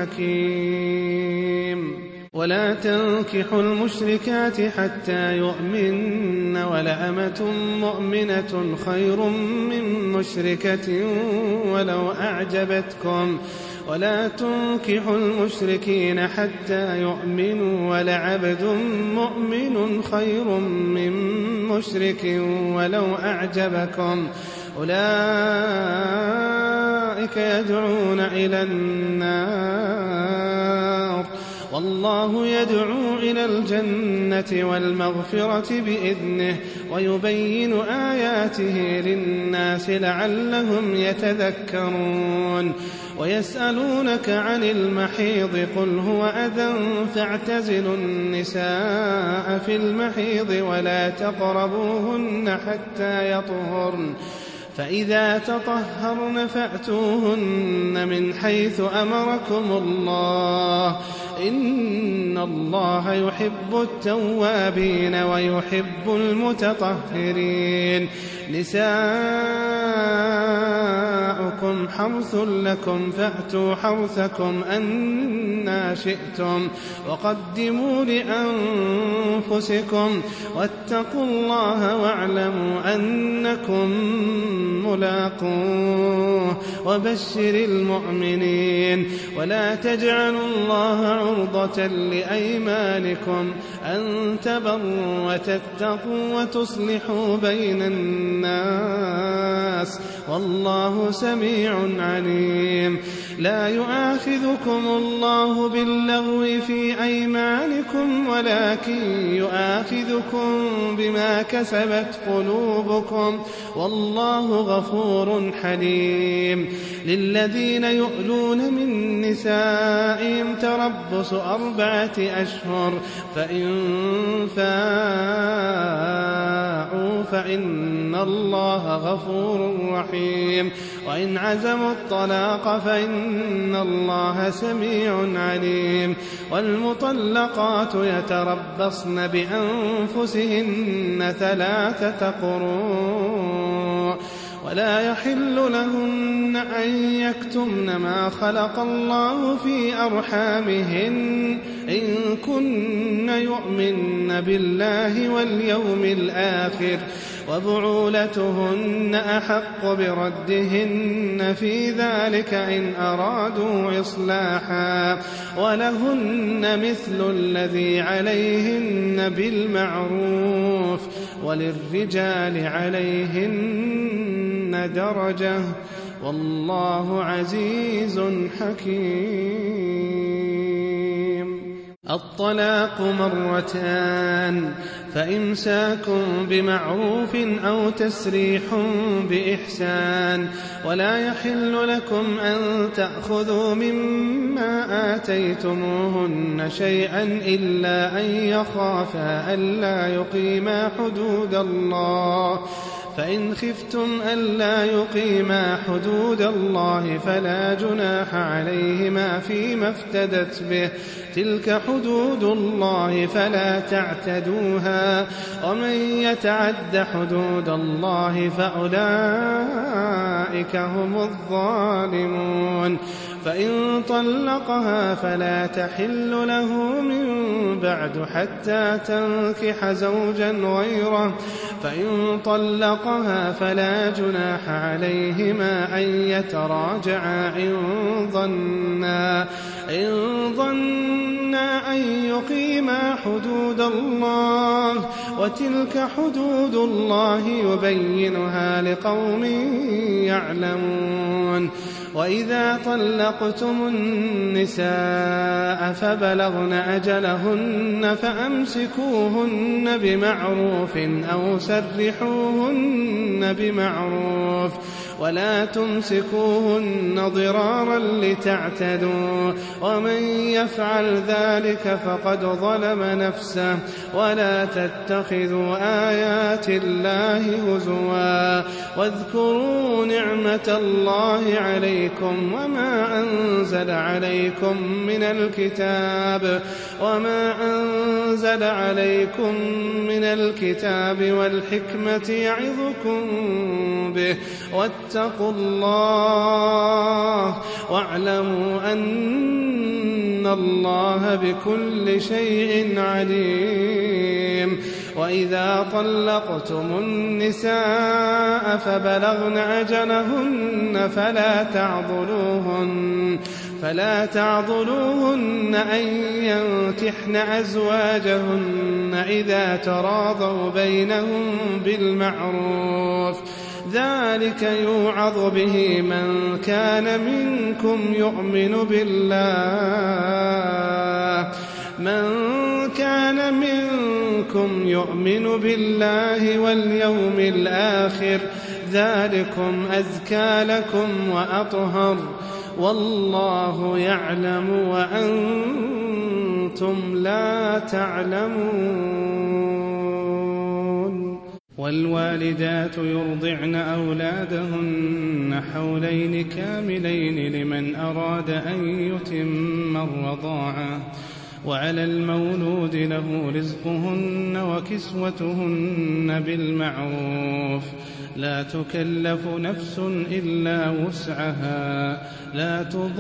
حكيم ولا تنكحوا المشركات حتى يؤمن ولأمة مؤمنة خير من مشركة ولو أعجبتكم ولا تنكحوا المشركين حتى يؤمنوا ولعبد مؤمن خير من مشرك ولو أعجبكم أولئك يدعون إلى النار والله يدعو إلى الجنة والمغفرة بإذنه ويبين آياته للناس لعلهم يتذكرون ويسألونك عن المحيض قل هو أذى فاعتزلوا النساء في المحيض ولا تقربوهن حتى يطهرن فإذا تطهرن فأتوهن من حيث أمركم الله إن الله يحب التوابين ويحب المتطهرين نساؤكم حرث لكم فأتوا حرثكم أنى شئتم وقدموا لأنفسكم واتقوا الله واعلموا أنكم ملاقوه وبشر المؤمنين ولا تجعلوا الله عرضة لأيمانكم أن تبروا وتتقوا وتصلحوا بين الناس والله سميع عليم لا يؤاخذكم الله باللغو في أيمانكم ولكن يؤاخذكم بما كسبت قلوبكم والله غفور حليم للذين يؤلون من نسائهم تربص أربعة أشهر فإن فاءوا فإن الله غفور رحيم وإن عزموا الطلاق فإن الله سميع عليم والمطلقات يتربصن بأنفسهن ثلاثة قروء ولا يحل لهن أن يكتمن ما خلق الله في أرحامهن إن كن يؤمن بالله واليوم الآخر وبعولتهن أحق بردهن في ذلك إن أرادوا إصلاحا ولهن مثل الذي عليهن بالمعروف وللرجال عليهن درجة والله عزيز حكيم. الطلاق مرتان، فإمساك بمعروف أو تسريح بإحسان. ولا يحل لكم أن تأخذوا مما آتيتموهن شيئا إلا أن يخافا ألا يقيما حدود الله، فإن خفتم ألا يقيما حدود الله فلا جناح عليهما فيما افتدت به، تلك حدود الله فلا تعتدوها، ومن يتعد حدود الله فأولئك هم الظالمون. فإن طلقها فلا تحل له من بعد حتى تنكح زوجا غيره، فإن طلقها فلا جناح عليهما أن يتراجعا إن ظنا إن ظنا أن يقيما حدود الله، وتلك حدود الله يبينها لقوم يعلمون. وإذا طلقتم النساء فبلغن أجلهن فأمسكوهن بمعروف أو سرحوهن بمعروف، ولا تمسكوهن ضرارا لتعتدوا، ومن يفعل ذلك فقد ظلم نفسه. ولا تتخذوا آيات الله هزوا، واذكروا نعمة الله عليكم وما أنزل عليكم من الكتاب وما أنزل عليكم من الكتاب والحكمة يعظكم به، واتقوا الله واعلموا أن الله بكل شيء عليم. وإذا طلقتم النساء فبلغن أجلهن فلا تعضلوهن فلا تعضلوهن أن ينكحن أزواجهن إذا تراضوا بينهم بالمعروف، ذلك يوعظ به من كان منكم يؤمن بالله من كان منكم يؤمن بالله واليوم الآخر، ذلكم أزكى لكم وأطهر، والله يعلم وأنتم لا تعلمون. والوالدات يرضعن أولادهن حولين كاملين لمن أراد أن يتم الرضاعة، وعلى المولود له رزقهن وكسوتهن بالمعروف، لا تكلف نفس إلا وسعها، لا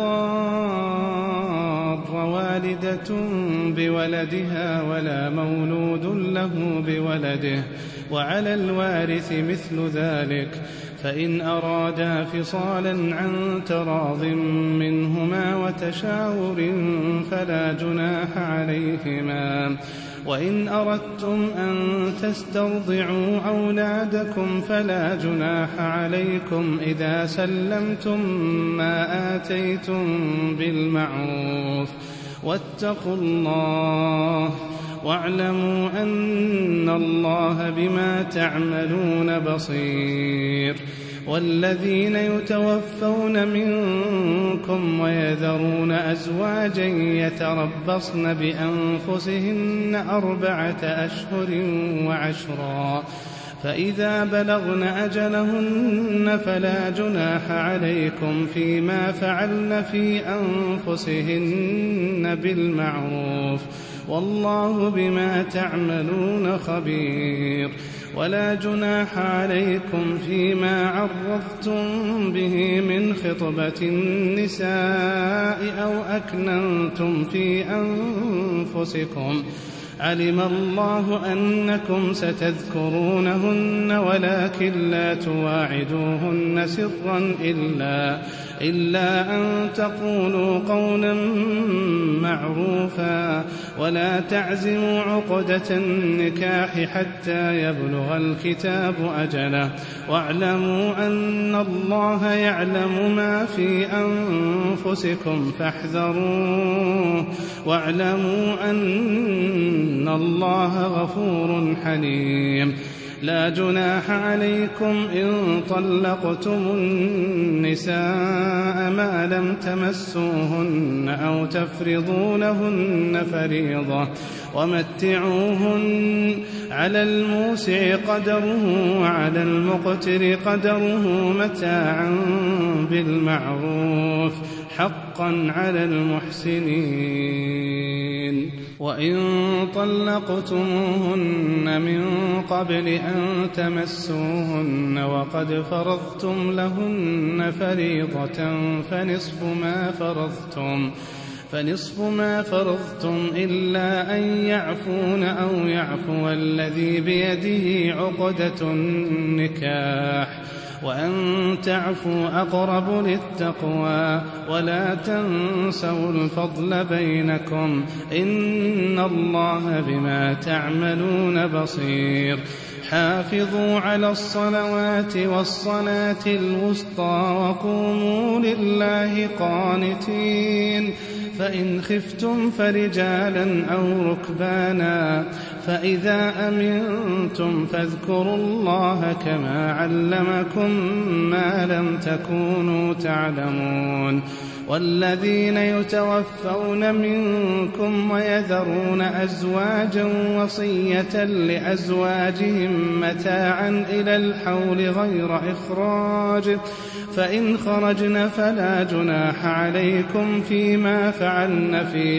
تضار والدة بولدها ولا مولود له بولده، وعلى الوارث مثل ذلك، فإن أرادا فصالا عن تراض منهما وتشاور فلا جناح عليهما. وإن أردتم أن تسترضعوا أولادكم فلا جناح عليكم إذا سلمتم ما آتيتم بالمعروف، واتقوا الله واعلموا أن الله بما تعملون بصير. والذين يتوفون منكم ويذرون أزواجا يتربصن بأنفسهن أربعة أشهر وعشرا، فإذا بلغن أجلهن فلا جناح عليكم فيما فعلن في أنفسهن بالمعروف، والله بما تعملون خبير. ولا جناح عليكم فيما عرضتم به من خطبة النساء أو أكننتم في أنفسكم علم الله أنكم ستذكرونهن ولكن لا تواعدوهن سرا إلا, إلا أن تقولوا قولا معروفا ولا تعزموا عقدة النكاح حتى يبلغ الكتاب أجله واعلموا أن الله يعلم ما في أنفسكم فاحذروه واعلموا أن الله غفور حليم. لا جناح عليكم إن طلقتم النساء ما لم تمسوهن أو تفرضوا لهن فريضة ومتعوهن على الموسع قدره وعلى المقتر قدره متاعا بالمعروف حقا على المحسنين. وإن طلقتموهن من قبل أن تمسوهن وقد فرضتم لهن فريضة فنصف ما فرضتم فنصف ما فرضتم إلا أن يعفون أو يعفو الذي بيده عقدة النكاح وأن تعفوا أقرب للتقوى ولا تنسوا الفضل بينكم إن الله بما تعملون بصير. حافظوا على الصلوات والصلاة الوسطى وقوموا لله قانتين. فإن خفتم فرجالا أو ركبانا فإذا أمنتم فاذكروا الله كما علمكم ما لم تكونوا تعلمون. والذين يتوفون منكم ويذرون أزواجا وصية لأزواجهم متاعا إلى الحول غير إخراج فإن خرجن فلا جناح عليكم فيما فعلن في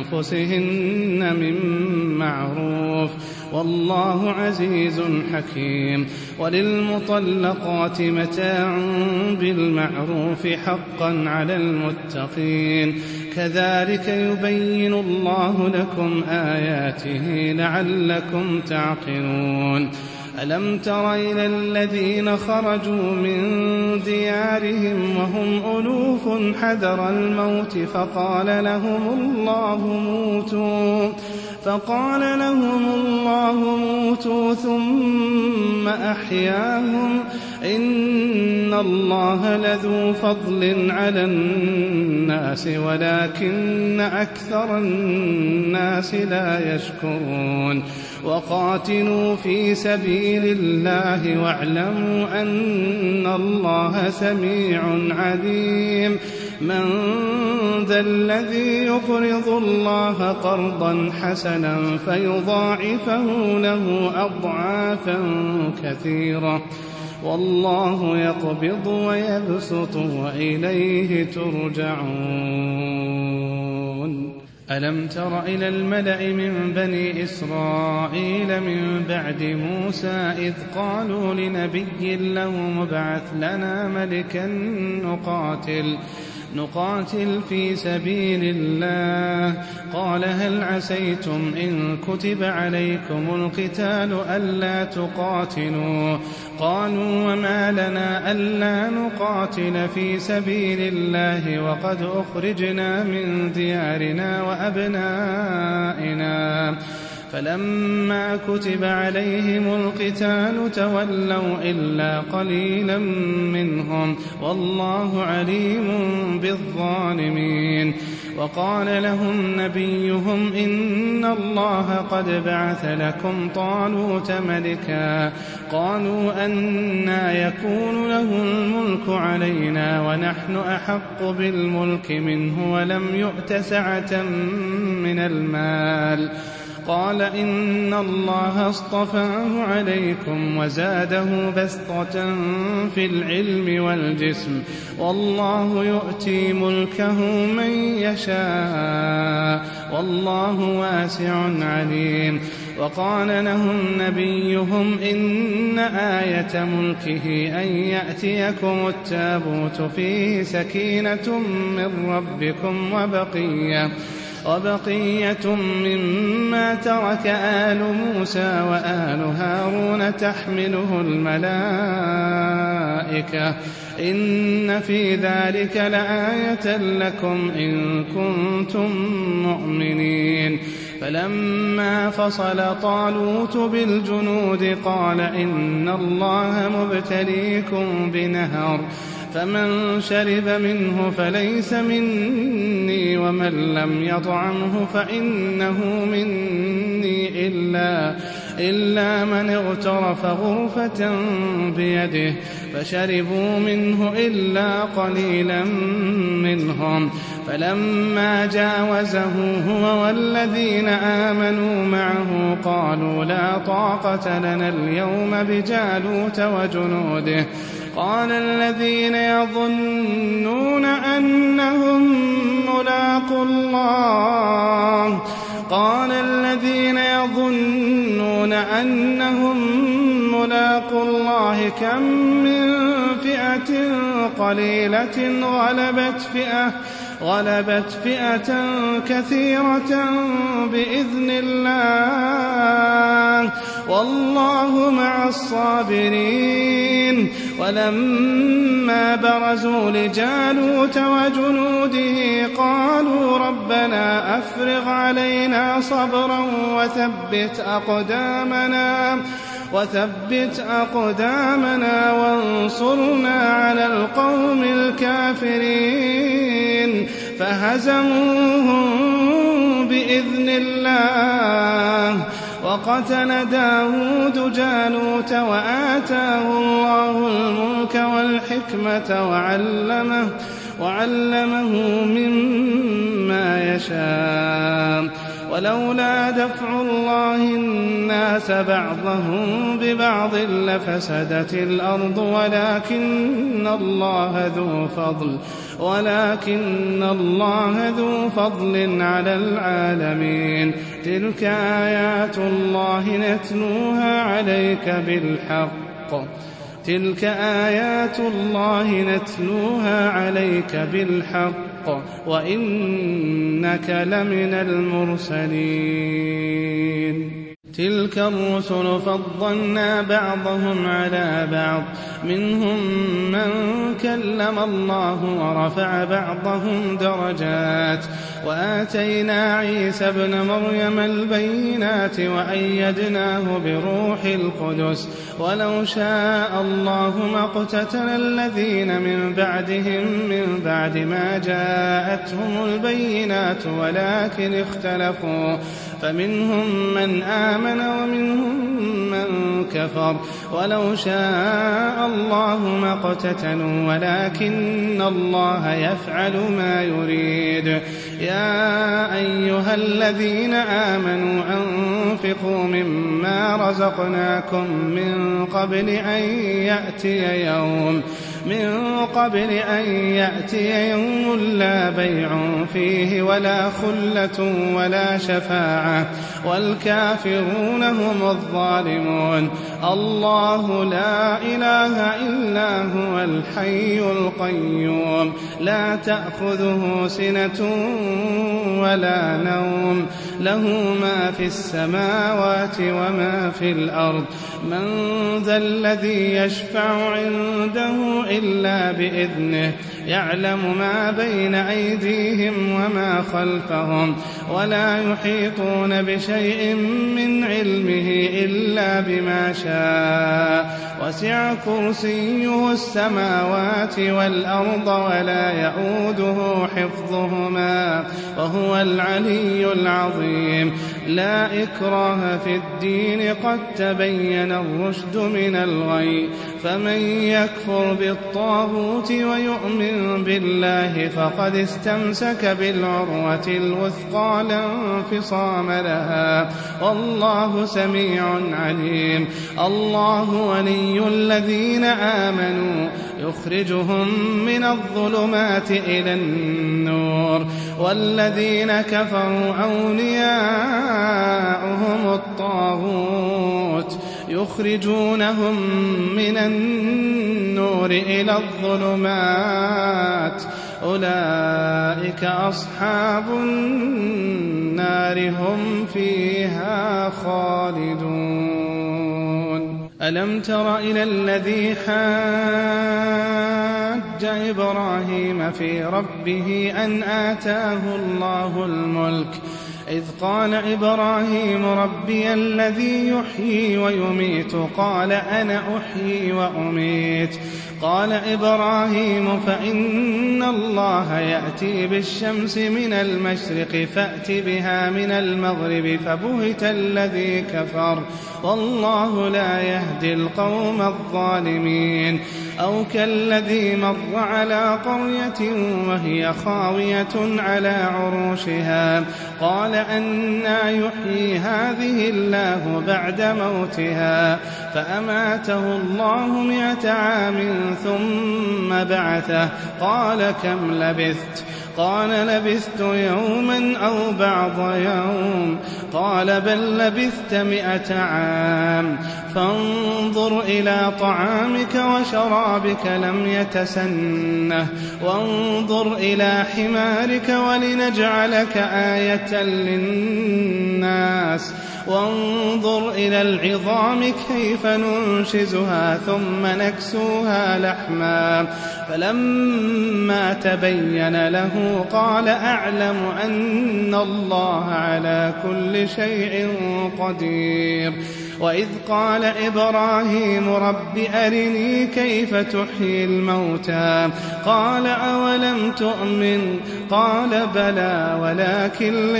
أنفسهن من معروف والله عزيز حكيم. وللمطلقات متاع بالمعروف حقا على المتقين كذلك يبين الله لكم آياته لعلكم تعقلون. ألم تر إلى الذين خرجوا من ديارهم وهم ألوف حذر الموت فقال لهم الله موتوا فقال لهم الله موتوا ثم أحياهم إن الله لذو فضل على الناس ولكن أكثر الناس لا يشكرون. وقاتلوا في سبيل الله واعلموا أن الله سميع عليم. من ذا الذي يقرض الله قرضا حسنا فيضاعفه له أضعافا كثيرة والله يقبض ويبسط وإليه ترجعون. ألم تر إلى الملأ من بني إسرائيل من بعد موسى إذ قالوا لنبي له ابعث لنا ملكا نقاتل نقاتل في سبيل الله قال هل عسيتم إن كتب عليكم القتال ألا تقاتلوا قالوا وما لنا ألا نقاتل في سبيل الله وقد أخرجنا من ديارنا وأبنائنا فلما كتب عليهم القتال تولوا إلا قليلا منهم والله عليم بالظالمين. وقال لهم نبيهم إن الله قد بعث لكم طالوت ملكا قالوا أنى يكون له الملك علينا ونحن أحق بالملك منه ولم يؤت سعة من المال قال إن الله اصطفاه عليكم وزاده بسطة في العلم والجسم والله يؤتي ملكه من يشاء والله واسع عليم. وقال لهم نبيهم إن آية ملكه أن يأتيكم التابوت فيه سكينة من ربكم وبقية وبقية مما ترك آل موسى وآل هارون تحمله الملائكة إن في ذلك لآية لكم إن كنتم مؤمنين فلما فصل طالوت بالجنود قال إن الله مبتليكم بنهر فمن شرب منه فليس مني ومن لم يطعمه فإنه مني إلا, إلا من اغترف غرفة بيده فشربوا منه إلا قليلا منهم فلما جاوزه هو والذين آمنوا معه قالوا لا طاقة لنا اليوم بجالوت وجنوده قال الذين يظنون أنهم ملاقو الله قال الذين يظنون أنهم ملاقو الله كم من فئة قليلة غلبت فئة غلبت فئة كثيرة بإذن الله والله مع الصابرين ولما برزوا لجالوت وجنوده قالوا ربنا أفرغ علينا صبرا وثبت أقدامنا وثبت أقدامنا وانصرنا على القوم الكافرين فهزموهم بإذن الله وقتل داود جالوت وآتاه الله الملك والحكمة وعلمه, وعلمه مما يشاء ولولا دفع الله الناس بعضهم ببعض لفسدت الأرض ولكن الله ذو فضل ولكن الله ذو فضل على العالمين تلك آيات الله نتلوها عليك بالحق تلك آيات الله نتلوها عليك بالحق وإنك لمن المرسلين تلك الرسل فضلنا بعضهم على بعض منهم من كلم الله ورفع بعضهم درجات وآتينا عيسى ابن مريم البينات وأيدناه بروح القدس ولو شاء الله ما اقتتل الذين من بعدهم من بعد ما جاءتهم البينات ولكن اختلفوا فمنهم من آمن ومنهم من كفر ولو شاء الله ما اقتتلوا ولكن الله يفعل ما يريد يا أيها الذين آمنوا أنفقوا مما رزقناكم من قبل أن يأتي يوم من قبل أن يأتي يوم لا بيع فيه ولا خلة ولا شفاعة والكافرون هم الظالمون الله لا إله إلا هو الحي القيوم لا تأخذه سنة ولا نوم له ما في السماوات وما في الأرض من ذا الذي يشفع عنده إلا بإذنه يعلم ما بين أيديهم وما خلفهم ولا يحيطون بشيء من علمه إلا بما شاء وسع كرسيه السماوات والأرض ولا يؤوده حفظهما وهو العلي العظيم لا إكراه في الدين قد تبين الرشد من الغي فمن يكفر بالطاغوت ويؤمن بالله فقد استمسك بالعروة الوثقى لا انفصام لها والله سميع عليم الله ولي الذين آمنوا يخرجهم من الظلمات إلى النور والذين كفروا أولياؤهم الطاغوت يخرجونهم من النور إلى الظلمات أولئك أصحاب النار هم فيها خالدون. ألم تر إلى الذي حاج إبراهيم في ربه أن آتاه الله الملك إذ قال إبراهيم ربي الذي يحيي ويميت قال أنا أحيي وأميت قال إبراهيم فإن الله يأتي بالشمس من المشرق فأت بها من المغرب فبهت الذي كفر والله لا يهدي القوم الظالمين. أو كالذي مر على قرية وهي خاوية على عروشها قال أنى يحيي هذه الله بعد موتها فأماته الله مئة عام ثم بعثه قال كم لبثت قال لبثت يوما أو بعض يوم قال بل لبثت مئة عام فانظر إلى طعامك وشرابك لم يتسنه وانظر إلى حمارك ولنجعلك آية للناس وانظر إلى العظام كيف ننشزها ثم نكسوها لحما فلما تبين له قال أعلم أن الله على كل شيء قدير. وإذ قال إبراهيم رب أرني كيف تحيي الموتى قال أولم تؤمن قال بلى ولكن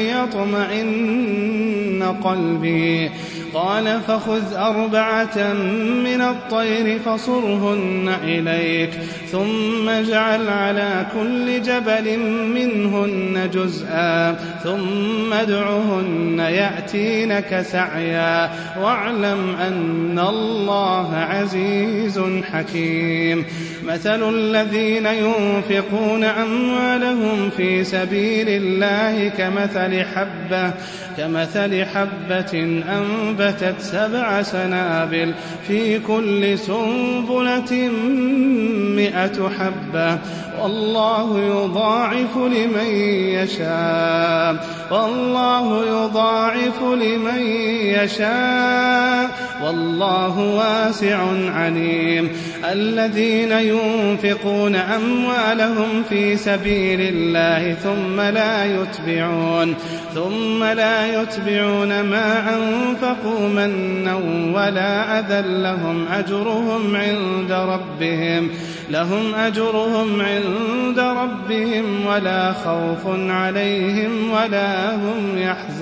ليطمئن قلبي قال فخذ أربعة من الطير فصرهن إليك ثم اجعل على كل جبل منهن جزءا ثم ادعهن يأتينك سعيا واعلم أن الله عزيز حكيم. مثل الذين ينفقون أموالهم في سبيل الله كمثل حبة كمثل حبة أنبتت سبع سنابل في كل سنبلة مئة حبة والله يضاعف لمن يشاء والله يضاعف لمن يشاء والله واسع عليم. الذين ينفقون أموالهم في سبيل الله ثم لا يتبعون ثم لا يتبعون ما أنفقوا منا ولا أذى لهم أجرهم عند ربهم لهم أجرهم عند ربهم ولا خوف عليهم ولا هم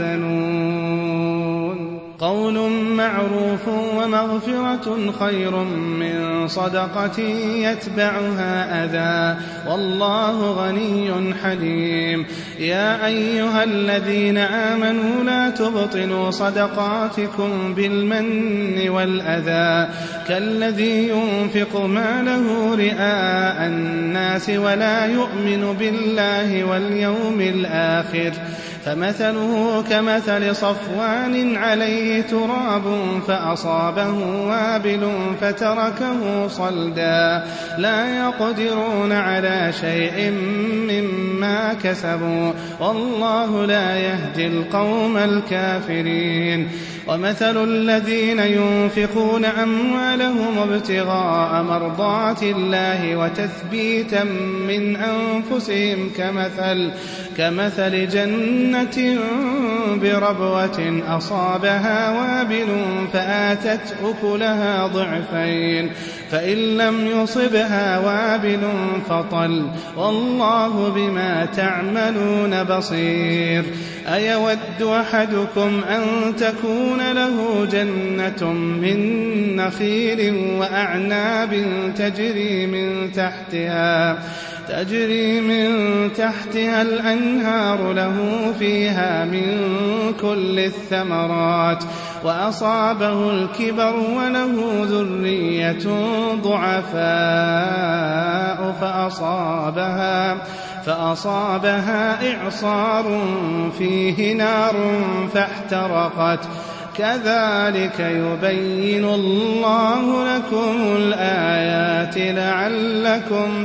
يحزنون. قول معروف ومغفرة خير من صدقة يتبعها أذى والله غني حليم. يا أيها الذين آمنوا لا تبطلوا صدقاتكم بالمن والأذى كالذي ينفق ماله رئاء الناس ولا يؤمن بالله واليوم الآخر فمثله كمثل صفوان عليه تراب فأصابه وابل فتركه صلدا لا يقدرون على شيء مما كسبوا والله لا يهدي القوم الكافرين. ومثل الذين ينفقون أموالهم ابتغاء مرضات الله وتثبيتا من أنفسهم كمثل كمثل جنة بربوة أصابها وابل فآتت أكلها ضعفين فإن لم يصبها وابل فطل والله بما تعملون بصير. أيود أحدكم أن تكون له جنة من نخيل وأعناب تجري من تحتها تجري من تحتها الأنهار له فيها من كل الثمرات وأصابه الكبر وله ذرية ضعفاء فأصابها فأصابها إعصار فيه نار فاحترقت كذلك يبين الله لكم الآيات لعلكم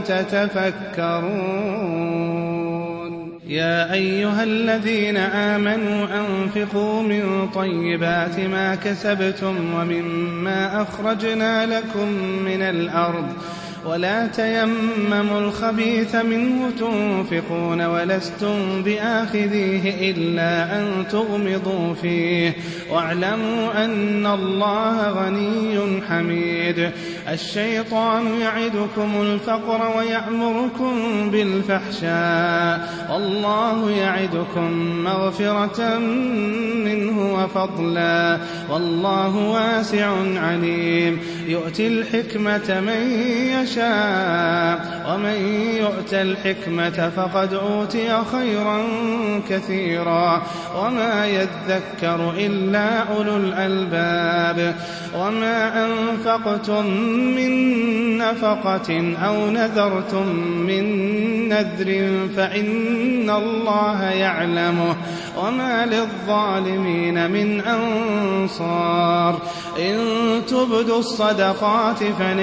تتفكرون. يا أيها الذين آمنوا أنفقوا من طيبات ما كسبتم ومما أخرجنا لكم من الأرض ولا تيمموا الخبيث منه تنفقون ولستم بآخذيه إلا أن تغمضوا فيه واعلموا أن الله غني حميد. الشيطان يعدكم الفقر ويأمركم بالفحشاء والله يعدكم مغفرة منه وفضلا والله واسع عليم. يؤتي الحكمة من يشاء ومن يؤت الحكمة فقد أوتي خيرا كثيرا وما يذكر إلا أولو الألباب. وما أنفقتم من نفقة أو نذرتم من نذر فإن الله يعلمه وما للظالمين من أنصار. إن تبدوا الصدقات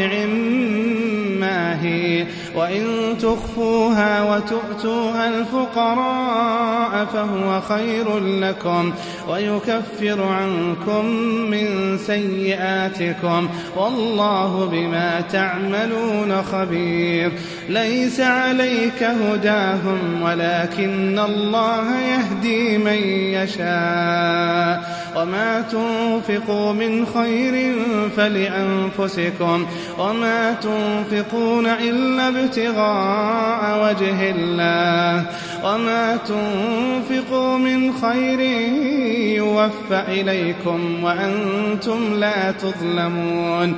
فنعما هي وإن تخفوها وتؤتوها الفقراء فهو خير لكم ويكفر عنكم من سيئاتكم والله بما تعملون خبير. ليس عليك هداهم ولكن الله يهدي من يشاء وما تنفقوا من خير فلأنفسكم وما تنفقون إلا ابتغاء وجه الله وما تنفقوا من خير يوفى إليكم وأنتم لا تظلمون.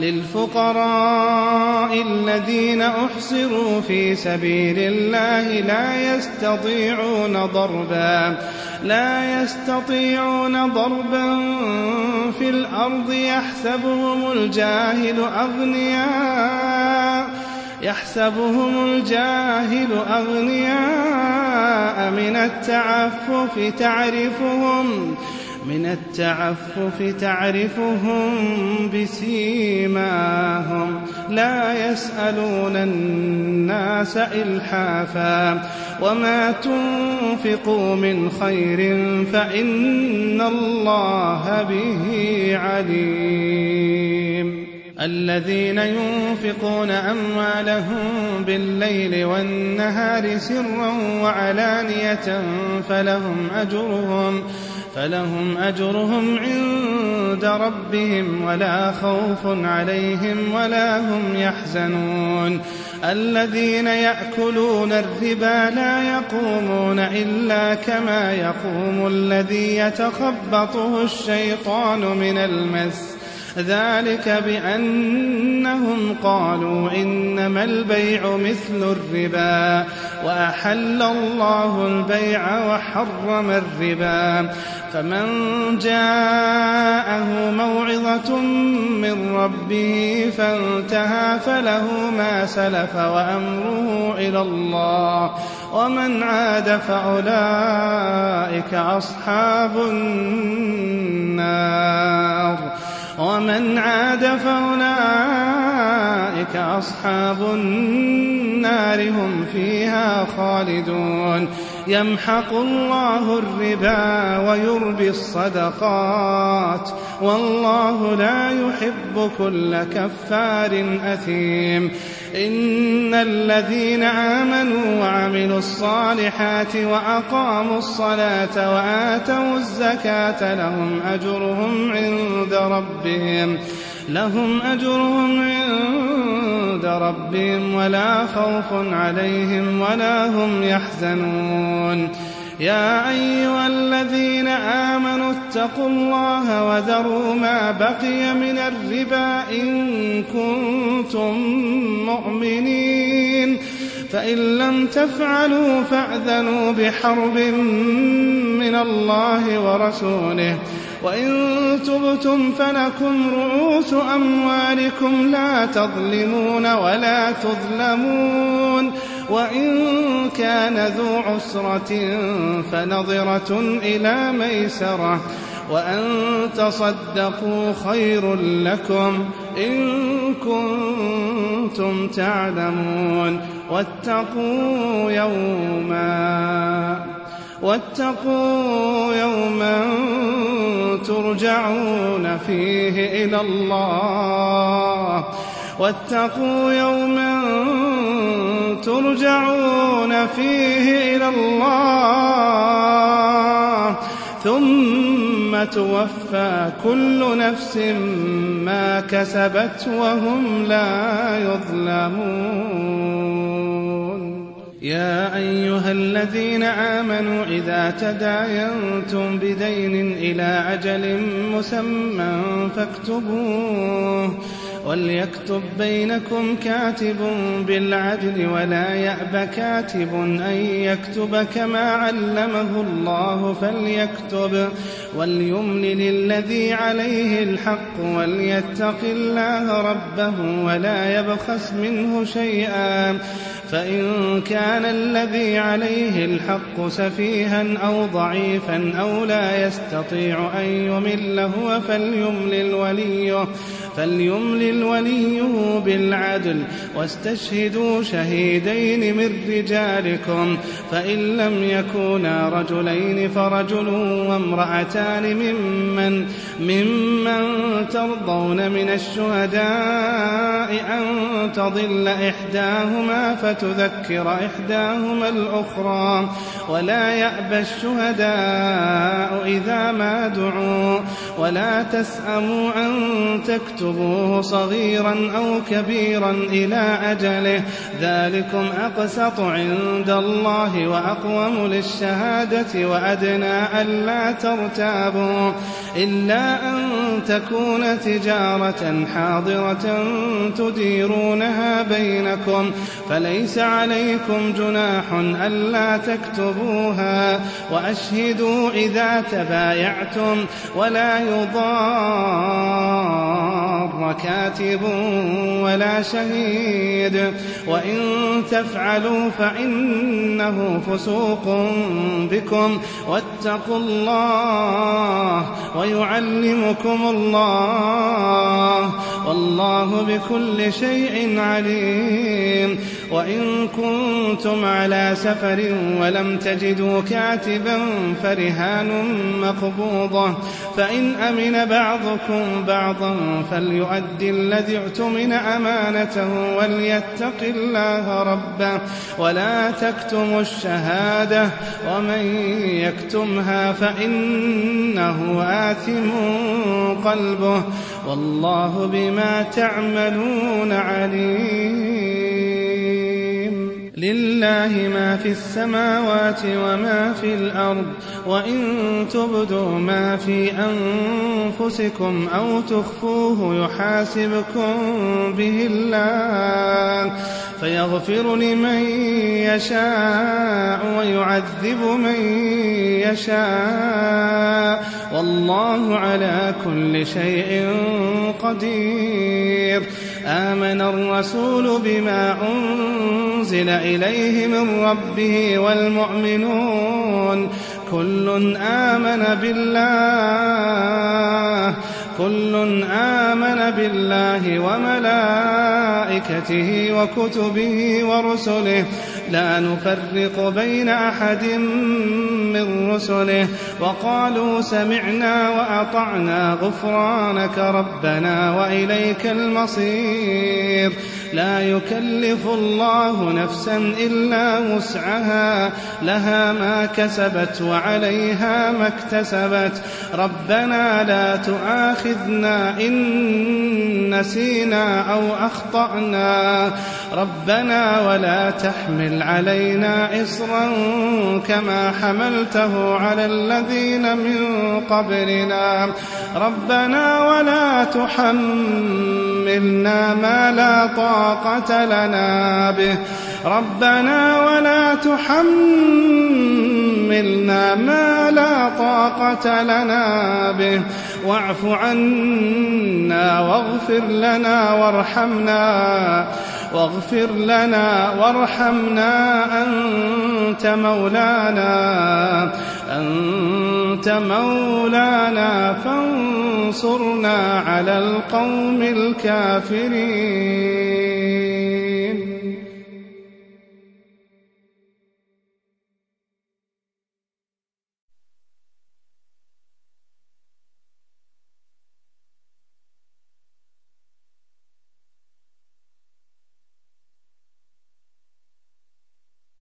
للفقراء الذين أحصروا في سبيل الله لا يستطيعون ضربا لا يستطيعون ضربا في الأرض يحسبهم الجاهل أغنياء يحسبهم الجاهل أغنياء من التعفف تعرفهم من التعفف تعرفهم بسيماهم لا يسألون الناس إلحافا وما تنفقوا من خير فإن الله به عليم. الذين ينفقون أموالهم بالليل والنهار سرا وعلانية فلهم أجرهم فلهم أجرهم عند ربهم ولا خوف عليهم ولا هم يحزنون. الذين يأكلون الربا لا يقومون إلا كما يقوم الذي يتخبطه الشيطان من المس ذلك بأنهم قالوا إنما البيع مثل الربا وأحل الله البيع وحرم الربا. فمن جاءه موعظة من ربه فانتهى فله ما سلف وأمره إلى الله ومن عاد فأولئك أصحاب النار ومن عاد فأولئك أصحاب النار هم فيها خالدون. يمحق الله الربا ويربي الصدقات والله لا يحب كل كفار أثيم. إن الذين آمنوا وعملوا الصالحات وأقاموا الصلاة وآتوا الزكاة لهم أجرهم عند ربهم لهم أجرهم عند ربهم ولا خوف عليهم ولا هم يحزنون. يا أيها الذين آمنوا اتقوا الله وذروا ما بقي من الربا إن كنتم مؤمنين فإن لم تفعلوا فأذنوا بحرب من الله ورسوله وإن تبتم فلكم رؤوس أموالكم لا تظلمون ولا تظلمون. وإن كان ذو عسرة فنظرة إلى ميسرة وأن تصدقوا خير لكم إن كنتم تعلمون واتقوا يوما واتقوا يوما ترجعون فيه إلى الله واتقوا يوما ترجعون فيه إلى الله ثم توفى كل نفس ما كسبت وهم لا يظلمون. يا أيها الذين آمنوا إذا تداينتم بدين إلى أجل مسمى فاكتبوه وليكتب بينكم كاتب بالعدل ولا يأب كاتب أن يكتب كما علمه الله فليكتب وليملل الذي عليه الحق وليتق الله ربه ولا يبخس منه شيئا فإن كان الذي عليه الحق سفيها أو ضعيفا أو لا يستطيع أن يمل هو فليملل وليه فليملل وليه بالعدل واستشهدوا شهيدين من رجالكم فإن لم يكونا رجلين فرجل وامرأتان ممن ممن ترضون من الشهداء أن تضل إحداهما فتذكر إحداهما الأخرى ولا يأبى الشهداء إذا ما دعوا ولا تسأموا أن تكتبوه صغيرا أو كبيرا إلى أجله ذلكم أقسط عند الله وأقوم للشهادة وأدنى ألا ترتابوا إلا أن تكون تجارة حاضرة تديرونها بينكم فليس عليكم جناح ألا تكتبوها وأشهدوا إذا تبايعتم ولا يضار كاتب ولا شهيد وإن تفعلوا فإنه فسوق بكم واتقوا الله ويعلمكم الله والله بكل شيء عليم. وإن كنتم على سفر ولم تجدوا كاتبا فرهان مقبوضة فإن أمن بعضكم بعضا فليؤدي الذي اؤتمن أمانته وليتق الله ربه ولا تكتموا الشهادة ومن يكتمها فإنه آثم قلبه والله بما تعملون عليم. لله ما في السماوات وما في الأرض وإن تبدوا ما في أنفسكم أو تخفوه يحاسبكم به الله فيغفر لمن يشاء ويعذب من يشاء والله على كل شيء قدير. آمن الرسول بما أنزل إليه من ربه والمؤمنون كل آمن بالله كل آمن بالله وملائكته وكتبه ورسله لا نفرق بين أحد من رسله وقالوا سمعنا وأطعنا غفرانك ربنا وإليك المصير. لا يكلف الله نفسا إلا وسعها لها ما كسبت وعليها ما اكتسبت ربنا لا تؤاخذنا إن نسينا أو أخطأنا ربنا ولا تحمل علينا إصرا كما حملته على الذين من قبلنا ربنا ولا تحملنا ما لا طاقة لنا به ربنا ولا تحملنا ما لا طاقة لنا به واعف عنا واغفر لنا وارحمنا واغفر لنا وارحمنا أنت مولانا أنت مولانا فانصرنا على القوم الكافرين.